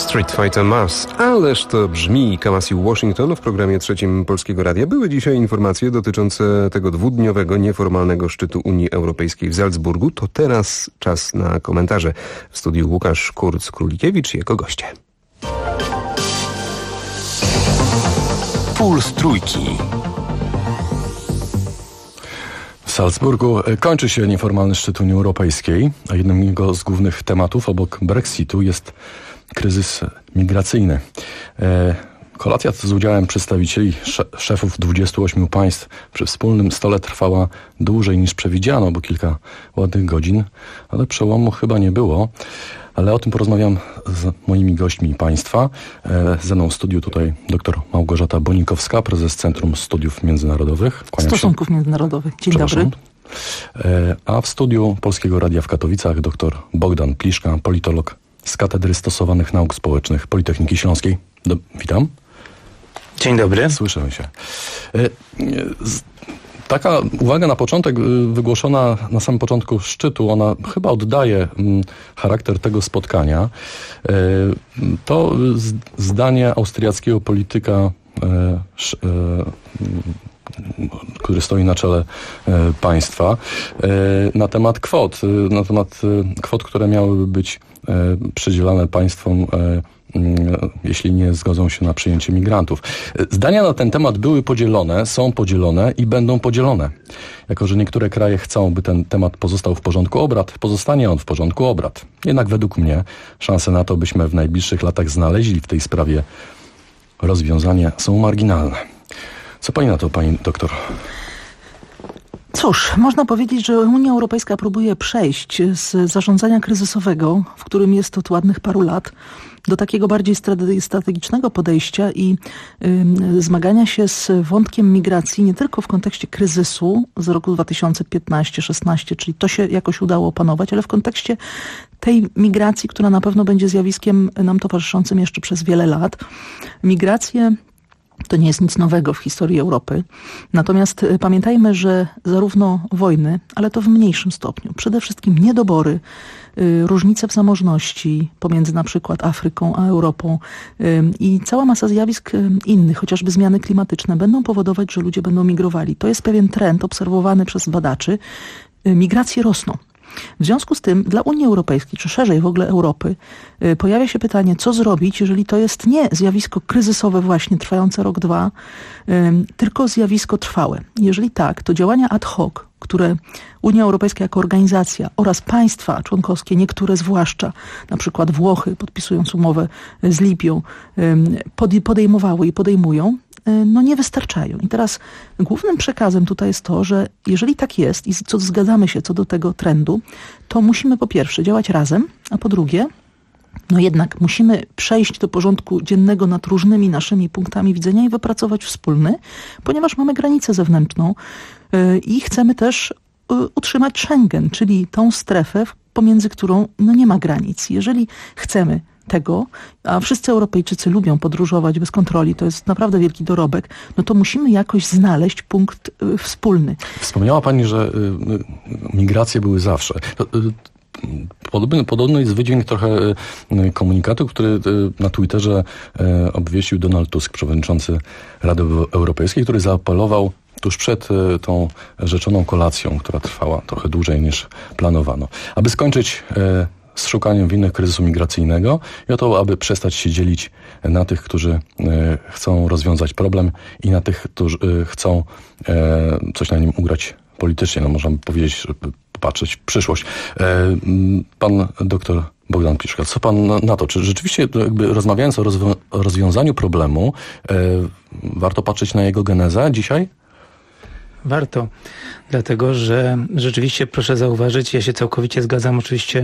Street Fighter Mass. Ależ to brzmi. Kamasi Washington w programie trzecim Polskiego Radia. Były dzisiaj informacje dotyczące tego dwudniowego, nieformalnego szczytu Unii Europejskiej w Salzburgu. To teraz czas na komentarze. W studiu Łukasz Kurz-Królikiewicz i jego goście. Puls Trójki. W Salzburgu kończy się nieformalny szczyt Unii Europejskiej, a jednym z głównych tematów obok Brexitu jest kryzys migracyjny. Kolacja z udziałem przedstawicieli szefów 28 państw przy wspólnym stole trwała dłużej niż przewidziano, bo kilka ładnych godzin, ale przełomu chyba nie było. Ale o tym porozmawiam z moimi gośćmi państwa. Ze mną w studiu tutaj dr Małgorzata Bonikowska, prezes Centrum Studiów Międzynarodowych. Stosunków Międzynarodowych. Dzień dobry. A w studiu Polskiego Radia w Katowicach dr Bogdan Pliszka, politolog z Katedry Stosowanych Nauk Społecznych Politechniki Śląskiej. Witam. Dzień dobry. Słyszymy się. Taka uwaga na początek, wygłoszona na samym początku szczytu, ona chyba oddaje charakter tego spotkania. To zdanie austriackiego polityka, który stoi na czele państwa, na temat kwot, które miałyby być przydzielane państwom, jeśli nie zgodzą się na przyjęcie migrantów. Zdania na ten temat były podzielone, są podzielone i będą podzielone. Jako że niektóre kraje chcą, by ten temat pozostał w porządku obrad, pozostanie on w porządku obrad. Jednak według mnie szanse na to, byśmy w najbliższych latach znaleźli w tej sprawie rozwiązania, są marginalne. Co pani na to, pani doktor? Cóż, można powiedzieć, że Unia Europejska próbuje przejść z zarządzania kryzysowego, w którym jest od ładnych paru lat, do takiego bardziej strategicznego podejścia i zmagania się z wątkiem migracji nie tylko w kontekście kryzysu z roku 2015-16, czyli to się jakoś udało opanować, ale w kontekście tej migracji, która na pewno będzie zjawiskiem nam towarzyszącym jeszcze przez wiele lat. Migracje to nie jest nic nowego w historii Europy. Natomiast pamiętajmy, że zarówno wojny, ale to w mniejszym stopniu, przede wszystkim niedobory, różnice w zamożności pomiędzy na przykład Afryką a Europą i cała masa zjawisk innych, chociażby zmiany klimatyczne, będą powodować, że ludzie będą migrowali. To jest pewien trend obserwowany przez badaczy. Migracje rosną. W związku z tym dla Unii Europejskiej, czy szerzej w ogóle Europy, pojawia się pytanie, co zrobić, jeżeli to jest nie zjawisko kryzysowe właśnie trwające rok, dwa, tylko zjawisko trwałe. Jeżeli tak, to działania ad hoc, które Unia Europejska jako organizacja oraz państwa członkowskie, niektóre zwłaszcza, na przykład Włochy, podpisując umowę z Libią, podejmowały i podejmują, no nie wystarczają. I teraz głównym przekazem tutaj jest to, że jeżeli tak jest i zgadzamy się co do tego trendu, to musimy po pierwsze działać razem, a po drugie, no jednak musimy przejść do porządku dziennego nad różnymi naszymi punktami widzenia i wypracować wspólny, ponieważ mamy granicę zewnętrzną i chcemy też utrzymać Schengen, czyli tą strefę, pomiędzy którą no nie ma granic. Jeżeli chcemy tego, a wszyscy Europejczycy lubią podróżować bez kontroli, to jest naprawdę wielki dorobek, no to musimy jakoś znaleźć punkt wspólny. Wspomniała pani, że migracje były zawsze. Podobny jest wydźwięk trochę komunikatu, który na Twitterze obwiesił Donald Tusk, przewodniczący Rady Europejskiej, który zaapelował tuż przed tą rzeczoną kolacją, która trwała trochę dłużej niż planowano, aby skończyć z szukaniem winnych kryzysu migracyjnego i o to, aby przestać się dzielić na tych, którzy chcą rozwiązać problem i na tych, którzy chcą coś na nim ugrać politycznie. No można by powiedzieć, patrzeć w przyszłość. Pan doktor Bogdan Pliszka, co pan na to? Czy rzeczywiście jakby rozmawiając o rozwiązaniu problemu, warto patrzeć na jego genezę dzisiaj? Warto, dlatego że rzeczywiście proszę zauważyć, ja się całkowicie zgadzam oczywiście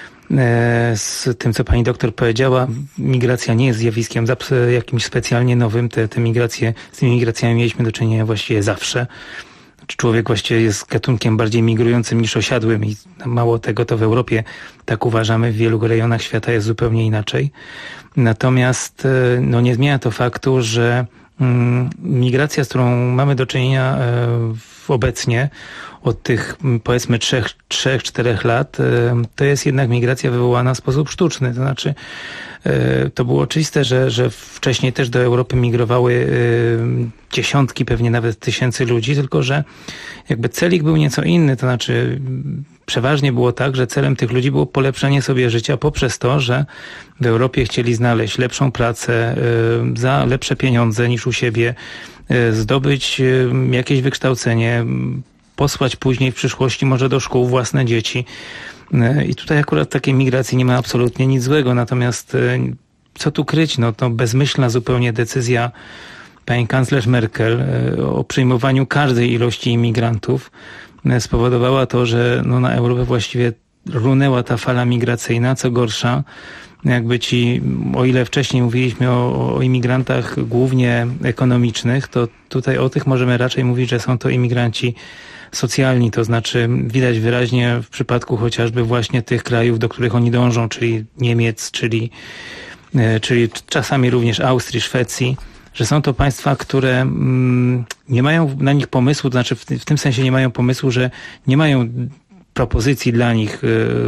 z tym, co pani doktor powiedziała. Migracja nie jest zjawiskiem jakimś specjalnie nowym. Z tymi migracjami mieliśmy do czynienia właściwie zawsze. Człowiek właściwie jest gatunkiem bardziej migrującym niż osiadłym i mało tego, to w Europie tak uważamy, w wielu rejonach świata jest zupełnie inaczej. Natomiast no, nie zmienia to faktu, że migracja, z którą mamy do czynienia obecnie, od tych powiedzmy 3-4 lat, to jest jednak migracja wywołana w sposób sztuczny. To znaczy to było oczywiste, że wcześniej też do Europy migrowały dziesiątki, pewnie nawet tysięcy ludzi, tylko że jakby cel ich był nieco inny. To znaczy przeważnie było tak, że celem tych ludzi było polepszenie sobie życia poprzez to, że w Europie chcieli znaleźć lepszą pracę za lepsze pieniądze niż u siebie, zdobyć jakieś wykształcenie, posłać później w przyszłości może do szkół własne dzieci. I tutaj akurat takiej migracji nie ma absolutnie nic złego, natomiast co tu kryć, no to bezmyślna zupełnie decyzja pani kanclerz Merkel o przyjmowaniu każdej ilości imigrantów spowodowała to, że no na Europę właściwie runęła ta fala migracyjna, co gorsza. Jakby o ile wcześniej mówiliśmy o imigrantach głównie ekonomicznych, to tutaj o tych możemy raczej mówić, że są to imigranci socjalni, to znaczy widać wyraźnie w przypadku chociażby właśnie tych krajów, do których oni dążą, czyli Niemiec, czyli czasami również Austrii, Szwecji, że są to państwa, które nie mają na nich pomysłu, to znaczy w tym sensie nie mają pomysłu, że nie mają propozycji dla nich,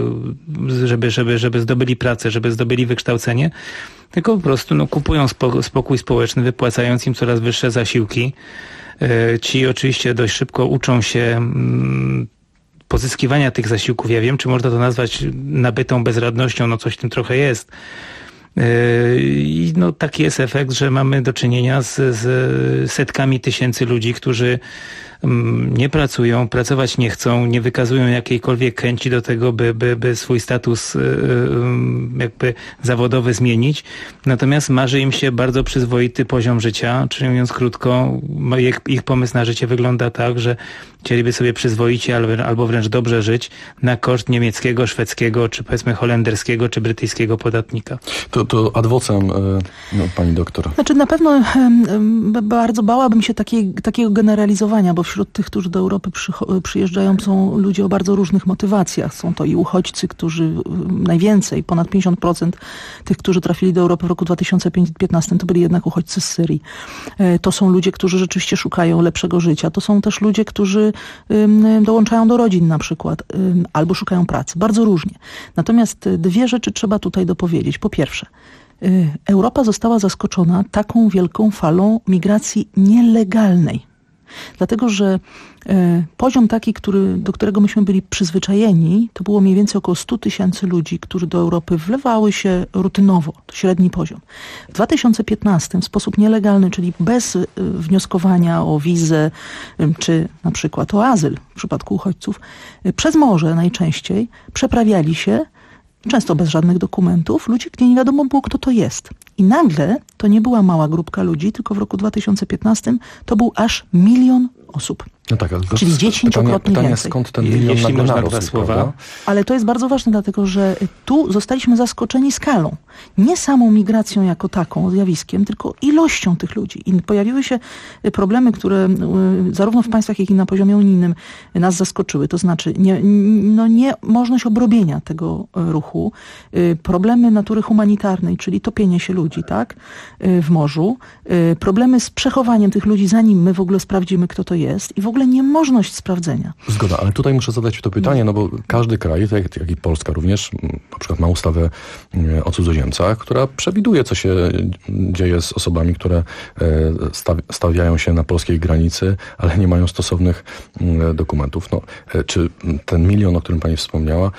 żeby zdobyli pracę, żeby zdobyli wykształcenie, tylko po prostu kupują spokój społeczny, wypłacając im coraz wyższe zasiłki. Ci oczywiście dość szybko uczą się pozyskiwania tych zasiłków. Ja wiem, czy można to nazwać nabytą bezradnością, no coś w tym trochę jest. I no taki jest efekt, że mamy do czynienia z setkami tysięcy ludzi, którzy nie pracują, pracować nie chcą, nie wykazują jakiejkolwiek chęci do tego, by swój status jakby zawodowy zmienić. Natomiast marzy im się bardzo przyzwoity poziom życia, czyli mówiąc krótko, ich pomysł na życie wygląda tak, że chcieliby sobie przyzwoicie albo wręcz dobrze żyć na koszt niemieckiego, szwedzkiego, czy powiedzmy holenderskiego, czy brytyjskiego podatnika. To ad vocem, pani doktor. Znaczy na pewno bardzo bałabym się takiego generalizowania, bo wśród tych, którzy do Europy przyjeżdżają, są ludzie o bardzo różnych motywacjach. Są to i uchodźcy, którzy najwięcej, ponad 50% tych, którzy trafili do Europy w roku 2015, to byli jednak uchodźcy z Syrii. To są ludzie, którzy rzeczywiście szukają lepszego życia. To są też ludzie, którzy dołączają do rodzin na przykład, albo szukają pracy. Bardzo różnie. Natomiast dwie rzeczy trzeba tutaj dopowiedzieć. Po pierwsze, Europa została zaskoczona taką wielką falą migracji nielegalnej. Dlatego, że poziom taki, do którego myśmy byli przyzwyczajeni, to było mniej więcej około 100 tysięcy ludzi, którzy do Europy wlewały się rutynowo. To średni poziom. W 2015 w sposób nielegalny, czyli bez wnioskowania o wizę, czy na przykład o azyl w przypadku uchodźców, przez morze najczęściej przeprawiali się, często bez żadnych dokumentów, ludzie, gdzie nie wiadomo było, kto to jest. I nagle to nie była mała grupka ludzi, tylko w roku 2015 to był aż 1 milion osób. No tak, ale czyli 10-krotnie pytanie, więcej. Skąd ten milion Jeśli nagle można narósł, dwa słowa. prawda? Ale to jest bardzo ważne, dlatego że tu zostaliśmy zaskoczeni skalą. Nie samą migracją jako taką, zjawiskiem, tylko ilością tych ludzi. I pojawiły się problemy, które zarówno w państwach, jak i na poziomie unijnym nas zaskoczyły. To znaczy niemożność obrobienia tego ruchu, problemy natury humanitarnej, czyli topienie się ludzi, tak, w morzu, problemy z przechowaniem tych ludzi, zanim my w ogóle sprawdzimy, kto to jest, i w ogóle niemożność sprawdzenia. Zgoda, ale tutaj muszę zadać to pytanie, no bo każdy kraj, tak jak i Polska również, na przykład ma ustawę o cudzoziemcach, która przewiduje, co się dzieje z osobami, które stawiają się na polskiej granicy, ale nie mają stosownych dokumentów. No, czy ten 1 milion, o którym pani wspomniała,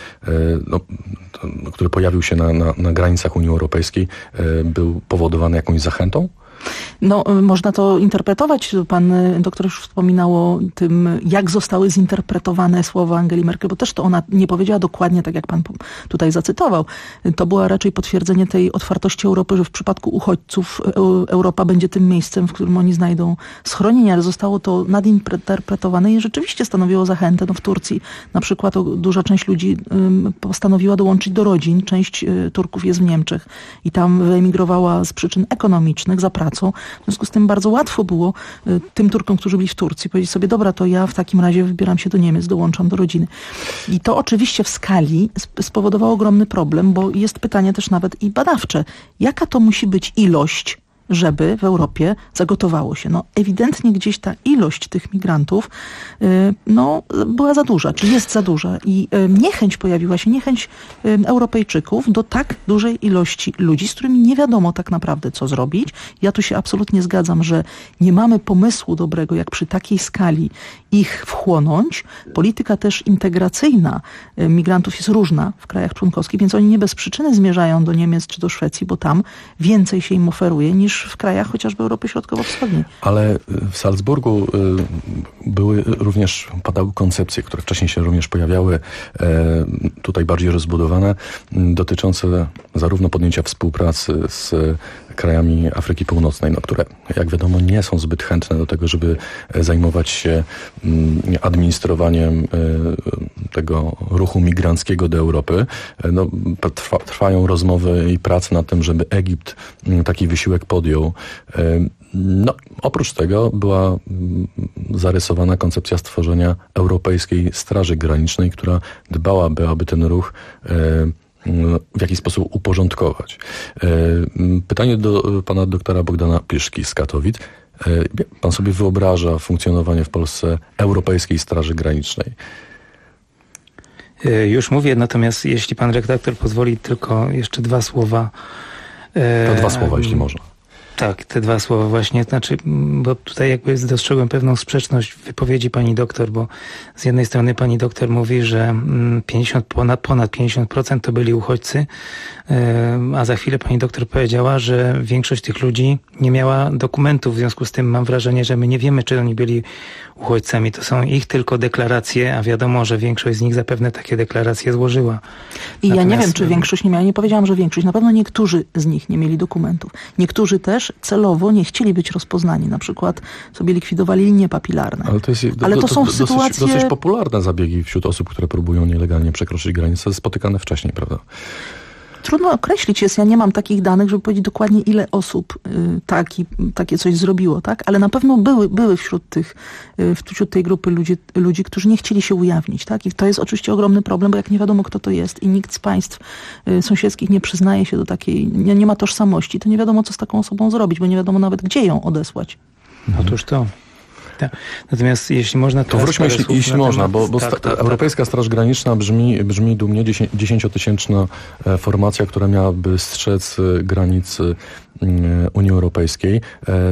który pojawił się na granicach Unii Europejskiej, był powodowany jakąś zachętą? No, można to interpretować. Pan doktor już wspominał o tym, jak zostały zinterpretowane słowa Angeli Merkel, bo też to ona nie powiedziała dokładnie tak, jak pan tutaj zacytował. To było raczej potwierdzenie tej otwartości Europy, że w przypadku uchodźców Europa będzie tym miejscem, w którym oni znajdą schronienie, ale zostało to nadinterpretowane i rzeczywiście stanowiło zachętę. No, w Turcji na przykład duża część ludzi postanowiła dołączyć do rodzin. Część Turków jest w Niemczech i tam wyemigrowała z przyczyn ekonomicznych, za pracą. W związku z tym bardzo łatwo było tym Turkom, którzy byli w Turcji, powiedzieć sobie, dobra, to ja w takim razie wybieram się do Niemiec, dołączam do rodziny. I to oczywiście w skali spowodowało ogromny problem, bo jest pytanie też nawet i badawcze. Jaka to musi być ilość, żeby w Europie zagotowało się. No ewidentnie gdzieś ta ilość tych migrantów była za duża, czy jest za duża i pojawiła się niechęć Europejczyków do tak dużej ilości ludzi, z którymi nie wiadomo tak naprawdę co zrobić. Ja tu się absolutnie zgadzam, że nie mamy pomysłu dobrego, jak przy takiej skali ich wchłonąć. Polityka też integracyjna migrantów jest różna w krajach członkowskich, więc oni nie bez przyczyny zmierzają do Niemiec czy do Szwecji, bo tam więcej się im oferuje niż w krajach chociażby Europy Środkowo-Wschodniej. Ale w Salzburgu padały koncepcje, które wcześniej się również pojawiały, tutaj bardziej rozbudowane, dotyczące zarówno podjęcia współpracy z krajami Afryki Północnej, które jak wiadomo nie są zbyt chętne do tego, żeby zajmować się administrowaniem tego ruchu migranckiego do Europy. Trwają rozmowy i prace nad tym, żeby Egipt taki wysiłek podjął. Oprócz tego była zarysowana koncepcja stworzenia Europejskiej Straży Granicznej, która dbałaby, aby ten ruch w jakiś sposób uporządkować. Pytanie do pana doktora Bogdana Piszki z Katowic. Pan sobie wyobraża funkcjonowanie w Polsce Europejskiej Straży Granicznej? Już mówię, natomiast jeśli pan redaktor pozwoli, tylko jeszcze 2 słowa. To 2 słowa, jeśli można. Tak, te 2 słowa właśnie, bo tutaj jakby dostrzegłem pewną sprzeczność w wypowiedzi pani doktor, bo z jednej strony pani doktor mówi, że ponad 50% to byli uchodźcy, a za chwilę pani doktor powiedziała, że większość tych ludzi nie miała dokumentów, w związku z tym mam wrażenie, że my nie wiemy, czy oni byli uchodźcami. To są ich tylko deklaracje, a wiadomo, że większość z nich zapewne takie deklaracje złożyła. I ja nie wiem, czy większość nie miała, nie powiedziałam, że większość. Na pewno niektórzy z nich nie mieli dokumentów. Niektórzy też celowo nie chcieli być rozpoznani. Na przykład sobie likwidowali linie papilarne. Ale to są sytuacje... dosyć popularne zabiegi wśród osób, które próbują nielegalnie przekroczyć granicę, spotykane wcześniej, prawda? Trudno określić jest, ja nie mam takich danych, żeby powiedzieć dokładnie ile osób takie coś zrobiło, tak? Ale na pewno były wśród tej grupy ludzi, którzy nie chcieli się ujawnić, tak? I to jest oczywiście ogromny problem, bo jak nie wiadomo kto to jest i nikt z państw sąsiedzkich nie przyznaje się do takiej, nie ma tożsamości, to nie wiadomo co z taką osobą zrobić, bo nie wiadomo nawet gdzie ją odesłać. Otóż to. Tak. Natomiast jeśli można... To wróćmy, jeśli można, bo Europejska Straż Graniczna brzmi dumnie, 10-tysięczna formacja, która miałaby strzec granic Unii Europejskiej.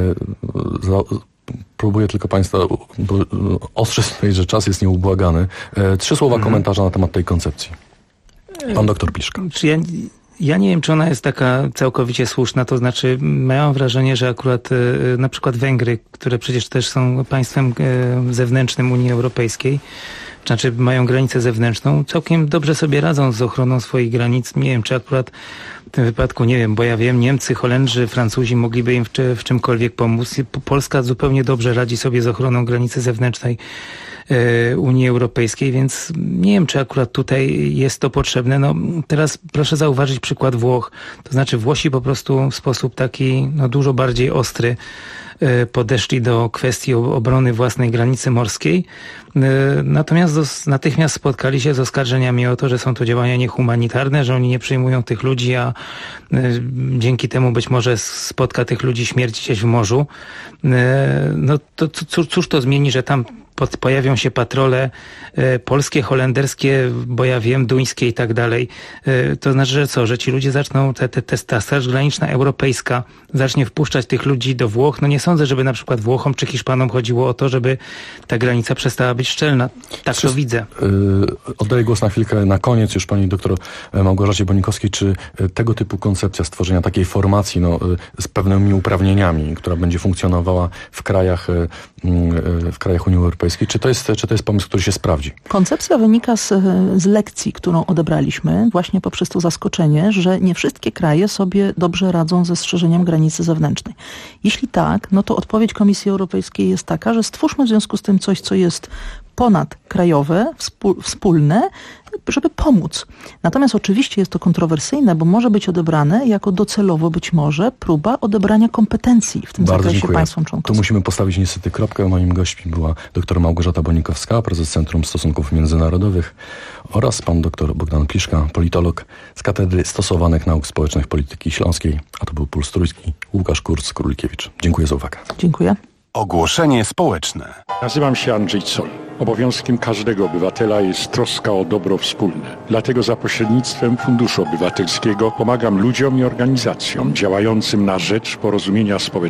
Próbuję tylko państwa ostrzec, że czas jest nieubłagany. 3 słowa komentarza na temat tej koncepcji. Pan doktor Piszka. Ja nie wiem, czy ona jest taka całkowicie słuszna, to znaczy mam wrażenie, że akurat na przykład Węgry, które przecież też są państwem zewnętrznym Unii Europejskiej, znaczy mają granicę zewnętrzną, całkiem dobrze sobie radzą z ochroną swoich granic. Nie wiem, czy akurat w tym wypadku, nie wiem, bo ja wiem, Niemcy, Holendrzy, Francuzi mogliby im w czymkolwiek pomóc. Polska zupełnie dobrze radzi sobie z ochroną granicy zewnętrznej Unii Europejskiej, więc nie wiem, czy akurat tutaj jest to potrzebne. Teraz proszę zauważyć przykład Włoch. To znaczy Włosi po prostu w sposób taki dużo bardziej ostry podeszli do kwestii obrony własnej granicy morskiej. Natomiast natychmiast spotkali się z oskarżeniami o to, że są to działania niehumanitarne, że oni nie przyjmują tych ludzi, a dzięki temu być może spotka tych ludzi śmierć gdzieś w morzu. To cóż to zmieni, że tam pojawią się patrole polskie, holenderskie, bo ja wiem, duńskie i tak dalej. To znaczy, że co? Że ci ludzie zaczną, ta Straż Graniczna Europejska zacznie wpuszczać tych ludzi do Włoch. Nie sądzę, żeby na przykład Włochom czy Hiszpanom chodziło o to, żeby ta granica przestała być szczelna. Tak to widzę. Oddaję głos na chwilkę na koniec już pani doktor Małgorzacie Bonikowskiej. Czy tego typu koncepcja stworzenia takiej formacji z pewnymi uprawnieniami, która będzie funkcjonowała w krajach Unii Europejskiej, czy to jest pomysł, który się sprawdzi? Koncepcja wynika z lekcji, którą odebraliśmy właśnie poprzez to zaskoczenie, że nie wszystkie kraje sobie dobrze radzą ze strzeżeniem granicy zewnętrznej. Jeśli tak, to odpowiedź Komisji Europejskiej jest taka, że stwórzmy w związku z tym coś, co jest ponadkrajowe, wspólne, żeby pomóc. Natomiast oczywiście jest to kontrowersyjne, bo może być odebrane jako docelowo być może próba odebrania kompetencji w tym Bardzo zakresie dziękuję. państwom członkowskim. Tu musimy postawić niestety kropkę. Moim gośćmi była dr Małgorzata Bonikowska, prezes Centrum Stosunków Międzynarodowych, oraz pan dr Bogdan Pliszka, politolog z Katedry Stosowanych Nauk Społecznych Polityki Śląskiej. A to był Puls Trójki. Łukasz Kurz-Królikiewicz. Dziękuję za uwagę. Dziękuję. Ogłoszenie społeczne. Nazywam się Andrzej Zoll. Obowiązkiem każdego obywatela jest troska o dobro wspólne. Dlatego za pośrednictwem Funduszu Obywatelskiego pomagam ludziom i organizacjom działającym na rzecz porozumienia społecznego